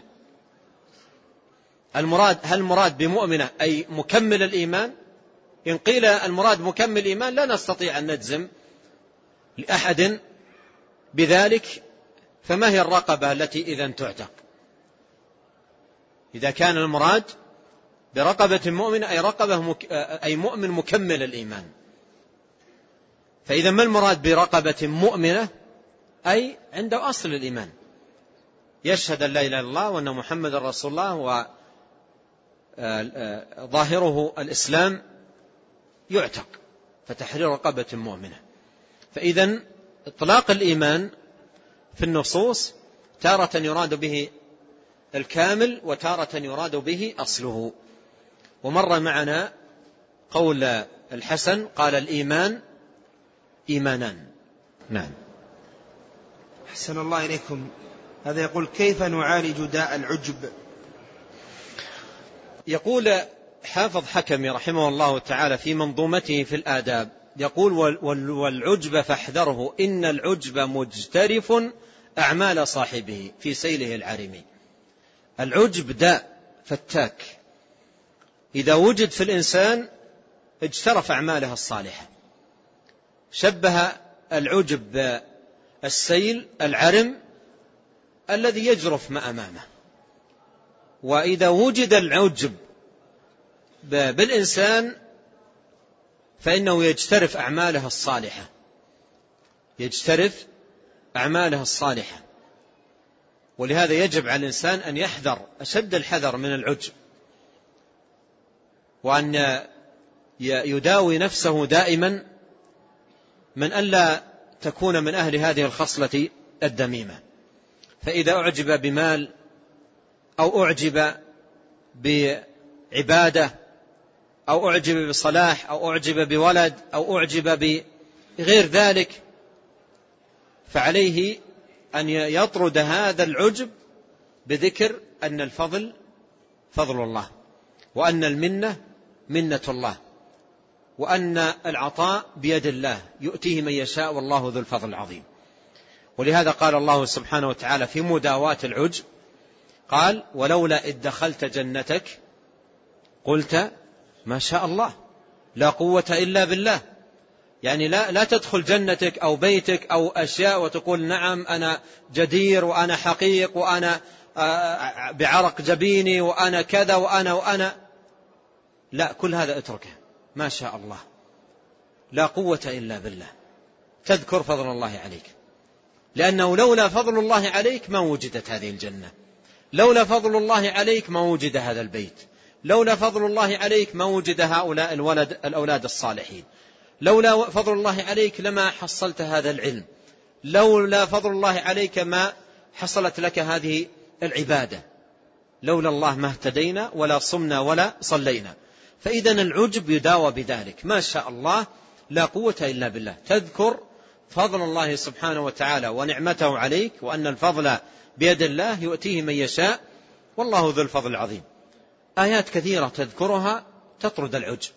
المراد هل المراد بمؤمنة أي مكمل الإيمان؟ إن قيل المراد مكمل الإيمان لا نستطيع أن نجزم لأحد بذلك، فما هي الرقبة التي إذن تعتق؟ إذا كان المراد برقبة مؤمنة أي رقبة مك... أي مؤمن مكمل الإيمان، فإذا ما المراد برقبة مؤمنة؟ أي عنده أصل الإيمان، يشهد أن لا إله إلا الله وأن محمد رسول الله وظاهره الإسلام يعتق، فتحرير رقبة مؤمنة. فإذا إطلاق الإيمان في النصوص تارة يراد به الكامل، وتارة يراد به أصله. ومر معنا قول الحسن قال: الإيمان إيمانان. نعم. أحسن الله إليكم. هذا يقول: كيف نعالج داء العجب؟ يقول حافظ حكمي رحمه الله تعالى في منظومته في الآداب، يقول: والعجب فاحذره، إن العجب مجترف أعمال صاحبه في سيله العرمي. العجب داء فتاك، إذا وجد في الإنسان اجترف أعماله الصالحة. شبه العجب بالسيل العرم الذي يجرف ما أمامه، وإذا وجد العجب بالإنسان فإنه يجترف أعماله الصالحة، يجترف أعماله الصالحة. ولهذا يجب على الإنسان أن يحذر أشد الحذر من العجب، وأن يداوي نفسه دائما من ألا تكون من أهل هذه الخصلة الذميمة. فإذا أعجب بمال أو أعجب بعبادة أو أعجب بصلاح أو أعجب بولد أو أعجب بغير ذلك، فعليه أن يطرد هذا العجب بذكر أن الفضل فضل الله، وأن المنة منة الله، وأن العطاء بيد الله يؤتيه من يشاء والله ذو الفضل العظيم. ولهذا قال الله سبحانه وتعالى في مداواة العجب: قال ولولا إذ دخلت جنتك قلت ما شاء الله لا قوة إلا بالله. يعني لا, لا تدخل جنتك أو بيتك أو أشياء وتقول نعم أنا جدير وأنا حقيق وأنا بعرق جبيني وأنا كذا وأنا وأنا لا، كل هذا اتركه، ما شاء الله لا قوة إلا بالله. تذكر فضل الله عليك، لأنه لولا فضل الله عليك ما وجدت هذه الجنة، لولا فضل الله عليك ما وجد هذا البيت، لولا فضل الله عليك ما وجد هؤلاء الولد الأولاد الصالحين، لولا فضل الله عليك لما حصلت هذا العلم، لولا فضل الله عليك ما حصلت لك هذه العبادة، لولا الله ما اهتدينا ولا صمنا ولا صلينا. فإذا العجب يداوى بذلك، ما شاء الله لا قوة إلا بالله. تذكر فضل الله سبحانه وتعالى ونعمته عليك، وأن الفضل بيد الله يؤتيه من يشاء والله ذو الفضل العظيم. آيات كثيرة تذكرها تطرد العجب،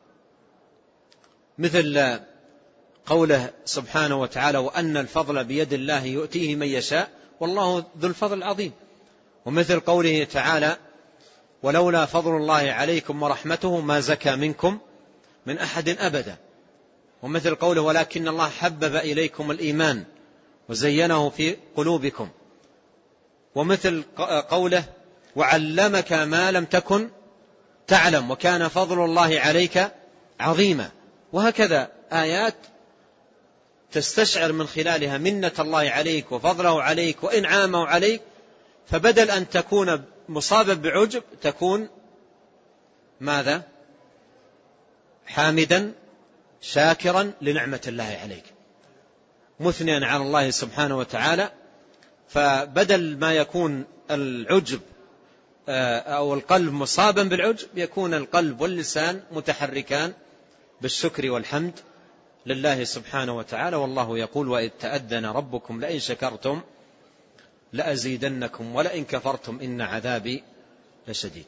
مثل قوله سبحانه وتعالى وأن الفضل بيد الله يؤتيه من يشاء والله ذو الفضل العظيم، ومثل قوله تعالى ولولا فضل الله عليكم ورحمته ما زكى منكم من أحد أبدا، ومثل قوله ولكن الله حبب إليكم الإيمان وزينه في قلوبكم، ومثل قوله وعلمك ما لم تكن تعلم وكان فضل الله عليك عظيما. وهكذا آيات تستشعر من خلالها منة الله عليك وفضله عليك وإنعامه عليك، فبدل أن تكون مصابا بعجب تكون ماذا؟ حامدا شاكرا لنعمة الله عليك، مثنيا على الله سبحانه وتعالى. فبدل ما يكون العجب أو القلب مصابا بالعجب يكون القلب واللسان متحركان بالشكر والحمد لله سبحانه وتعالى. والله يقول وإذ تأذن ربكم لئن شكرتم لأزيدنكم ولئن كفرتم إن عذابي لشديد.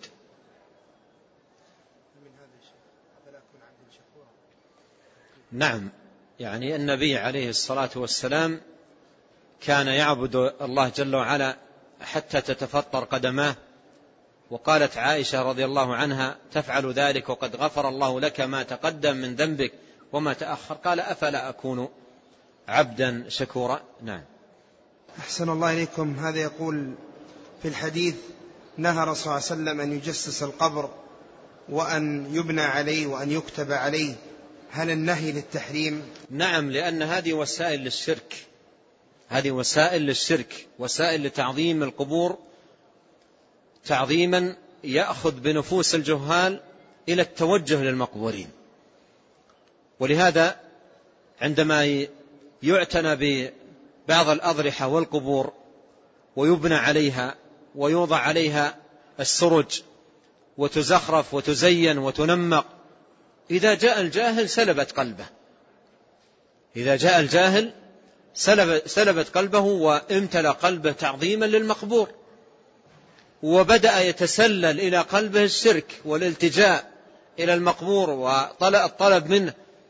نعم، يعني النبي عليه الصلاة والسلام كان يعبد الله جل وعلا حتى تتفطر قدماه، وقالت عائشة رضي الله عنها تفعل ذلك وقد غفر الله لك ما تقدم من ذنبك وما تأخر، قال أفلا أكون عبدا شكورا. نعم. أحسن الله إليكم. هذا يقول في الحديث نهى رسول الله صلى الله عليه وسلم أن يجسس القبر وأن يبنى عليه وأن يكتب عليه، هل النهي للتحريم؟ نعم، لأن هذه وسائل للشرك، هذه وسائل للشرك، وسائل لتعظيم القبور، تعظيما يأخذ بنفوس الجهال إلى التوجه للمقبورين. ولهذا عندما يعتنى ببعض الأضرحة والقبور ويبنى عليها ويوضع عليها السرج وتزخرف وتزين وتنمق، إذا جاء الجاهل سلبت قلبه، إذا جاء الجاهل سلبت قلبه وامتلأ قلبه تعظيما للمقبور، وبدأ يتسلل إلى قلبه الشرك والالتجاء إلى المقبور والطلب منه.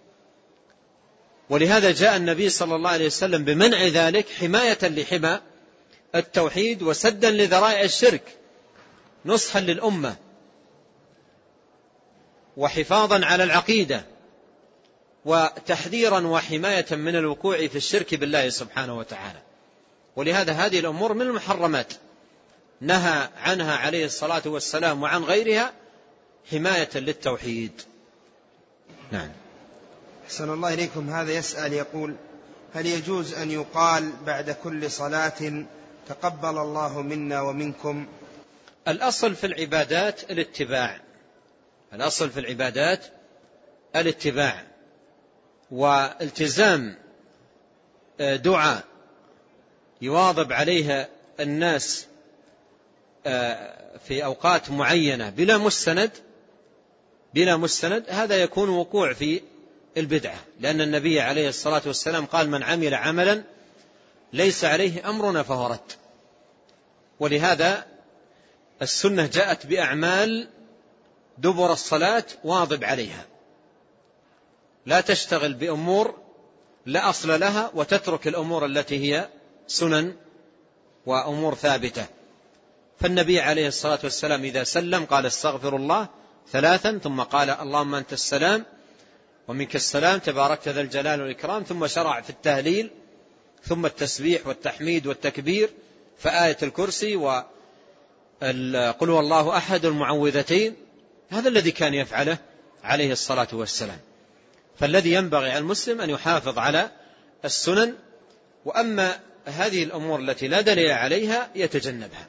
ولهذا جاء النبي صلى الله عليه وسلم بمنع ذلك حماية لحمى التوحيد وسدا لذرائع الشرك، نصحا للأمة وحفاظا على العقيدة وتحذيرا وحماية من الوقوع في الشرك بالله سبحانه وتعالى. ولهذا هذه الأمور من المحرمات نهى عنها عليه الصلاة والسلام وعن غيرها حماية للتوحيد. نعم. أحسن الله إليكم. هذا يسأل يقول هل يجوز أن يقال بعد كل صلاة تقبل الله منا ومنكم؟ الأصل في العبادات الاتباع، الأصل في العبادات الاتباع والتزام دعاء يواظب عليها الناس في أوقات معينة بلا مستند بلا مستند هذا يكون وقوع في البدعة، لأن النبي عليه الصلاة والسلام قال من عمل عملا ليس عليه أمرنا فهو رد. ولهذا السنة جاءت بأعمال دبر الصلاة واظب عليها، لا تشتغل بأمور لا أصل لها وتترك الأمور التي هي سنن وأمور ثابتة. فالنبي عليه الصلاة والسلام إذا سلم قال استغفر الله ثلاثا، ثم قال اللهم أنت السلام ومنك السلام تباركت ذا الجلال والإكرام، ثم شرع في التهليل ثم التسبيح والتحميد والتكبير، فآية الكرسي وقل هو الله أحد المعوذتين. هذا الذي كان يفعله عليه الصلاة والسلام. فالذي ينبغي على المسلم أن يحافظ على السنن، وأما هذه الأمور التي لا دليل عليها يتجنبها.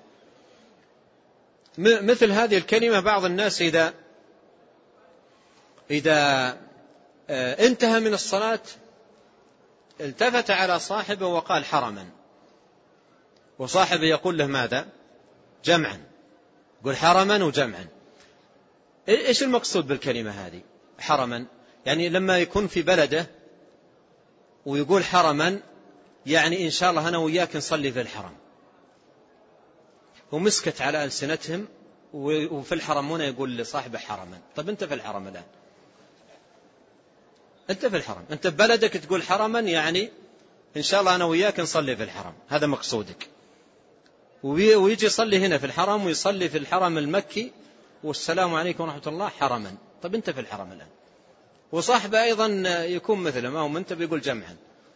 مثل هذه الكلمة بعض الناس إذا إذا انتهى من الصلاة التفت على صاحبه وقال حرما، وصاحبه يقول له ماذا؟ جمعا. يقول حرما وجمعا. إيش المقصود بالكلمة هذه حرما؟ يعني لما يكون في بلده ويقول حرما يعني إن شاء الله أنا وياك نصلي في الحرم، ومسكت على ألسنتهم وفي الحرم هنا يقول لصاحبه حرما. طب أنت في الحرم الآن، أنت في الحرم، أنت ببلدك تقول حرما يعني إن شاء الله أنا وياك نصلي في الحرم، هذا مقصودك. ويجي يصلي هنا في الحرم ويصلي في الحرم المكي والسلام عليكم ورحمة الله حرما. طب أنت في الحرم الآن، وصاحبه أيضا يكون مثله ما هو أنت بيقول جمعا.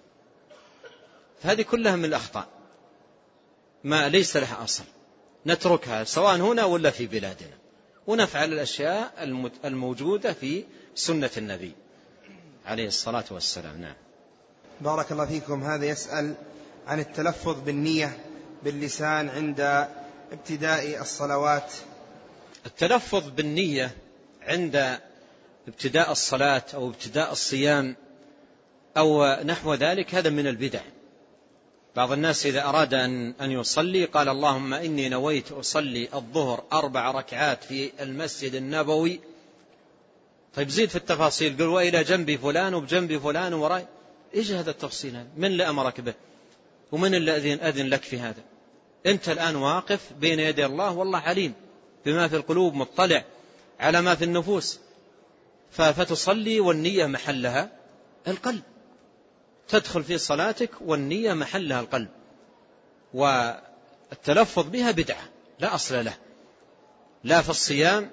هذه كلها من الأخطاء ما ليس لها أصل، نتركها سواء هنا ولا في بلادنا، ونفعل الأشياء الموجودة في سنة النبي عليه الصلاة والسلام. نعم. بارك الله فيكم. هذا يسأل عن التلفظ بالنية باللسان عند ابتداء الصلوات. التلفظ بالنية عند ابتداء الصلاة أو ابتداء الصيام أو نحو ذلك هذا من البدع. بعض الناس إذا أراد أن يصلي قال اللهم إني نويت أصلي الظهر أربع ركعات في المسجد النبوي. طيب زيد في التفاصيل، قل وإلى جنبي فلان وبجنبي فلان وراي. إيش هذا التفصيل هذا؟ من اللي أمرك به ومن اللي أذن لك في هذا؟ أنت الآن واقف بين يدي الله والله عليم بما في القلوب، مطلع على ما في النفوس، فتصلي والنية محلها القلب، تدخل في صلاتك والنية محلها القلب. والتلفظ بها بدعة لا أصل له، لا في الصيام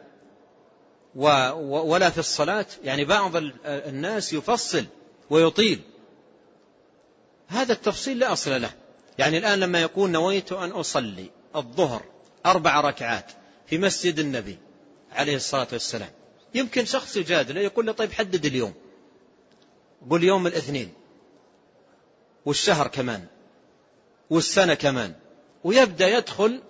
ولا في الصلاة. يعني بعض الناس يفصل ويطيل، هذا التفصيل لا أصل له. يعني الآن لما يقول نويت أن أصلي الظهر أربع ركعات في مسجد النبي عليه الصلاة والسلام، يمكن شخص يجادله يقول له طيب حدد اليوم، قل يوم الاثنين والشهر كمان والسنة كمان، ويبدأ يدخل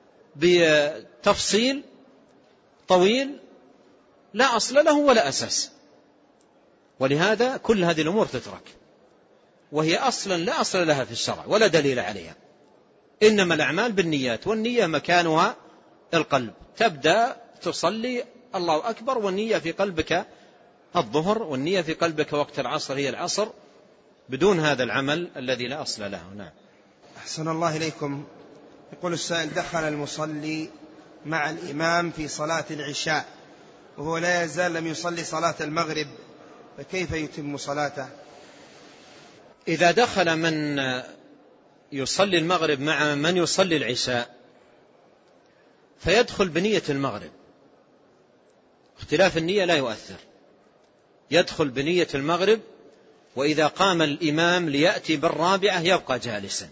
بتفصيل طويل لا أصل له ولا أساس. ولهذا كل هذه الأمور تترك، وهي أصلا لا أصل لها في الشرع ولا دليل عليها. إنما الأعمال بالنيات، والنية مكانها القلب. تبدأ تصلي الله أكبر والنية في قلبك الظهر، والنية في قلبك وقت العصر هي العصر، بدون هذا العمل الذي لا أصل له. نعم. أحسن الله إليكم. يقول السائل دخل المصلي مع الإمام في صلاة العشاء وهو لا يزال لم يصلي صلاة المغرب، فكيف يتم صلاته؟ إذا دخل من يصلي المغرب مع من يصلي العشاء فيدخل بنية المغرب، اختلاف النية لا يؤثر، يدخل بنية المغرب. وإذا قام الإمام ليأتي بالرابعة يبقى جالسا،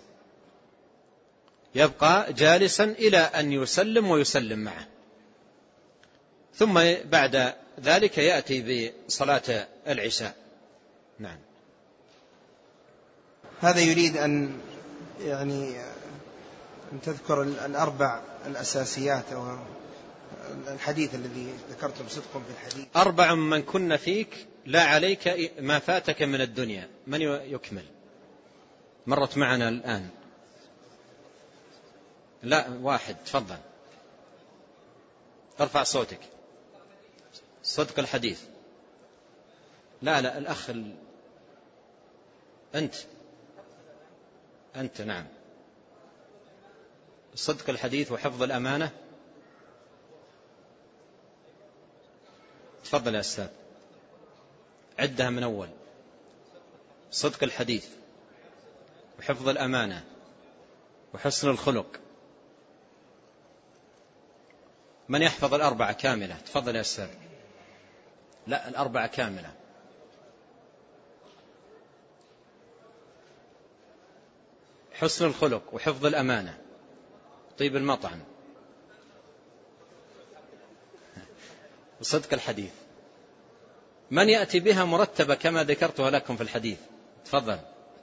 يبقى جالسا إلى أن يسلم ويسلم معه، ثم بعد ذلك يأتي بصلاة العشاء. نعم. هذا يريد أن يعني أن تذكر الأربع الأساسيات أو الحديث الذي ذكرتم صدقكم في الحديث. أربع من كن فيك لا عليك ما فاتك من الدنيا. من يكمل؟ مرت معنا الآن. لا واحد، تفضل ارفع صوتك. صدق الحديث. لا لا الأخ ال... أنت أنت نعم. صدق الحديث وحفظ الأمانة. تفضل يا أستاذ، عدها من أول. صدق الحديث وحفظ الأمانة وحسن الخلق من يحفظ الأربعة كاملة؟ تفضل يا أستاذ. لا، الأربعة كاملة. حسن الخلق وحفظ الأمانة، طيب المطعم، وصدق الحديث. من يأتي بها مرتبة كما ذكرتها لكم في الحديث؟ تفضل.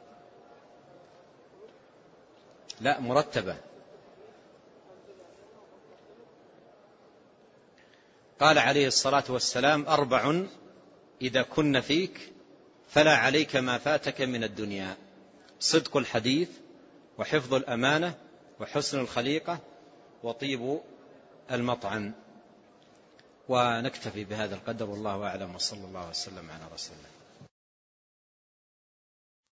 لا، مرتبة. قال عليه الصلاة والسلام: أربع إذا كن فيك فلا عليك ما فاتك من الدنيا: صدق الحديث، وحفظ الأمانة، وحسن الخليقة، وطيب المطعم. ونكتفي بهذا القدر، والله أعلم، وصلى الله وسلم على رسول الله.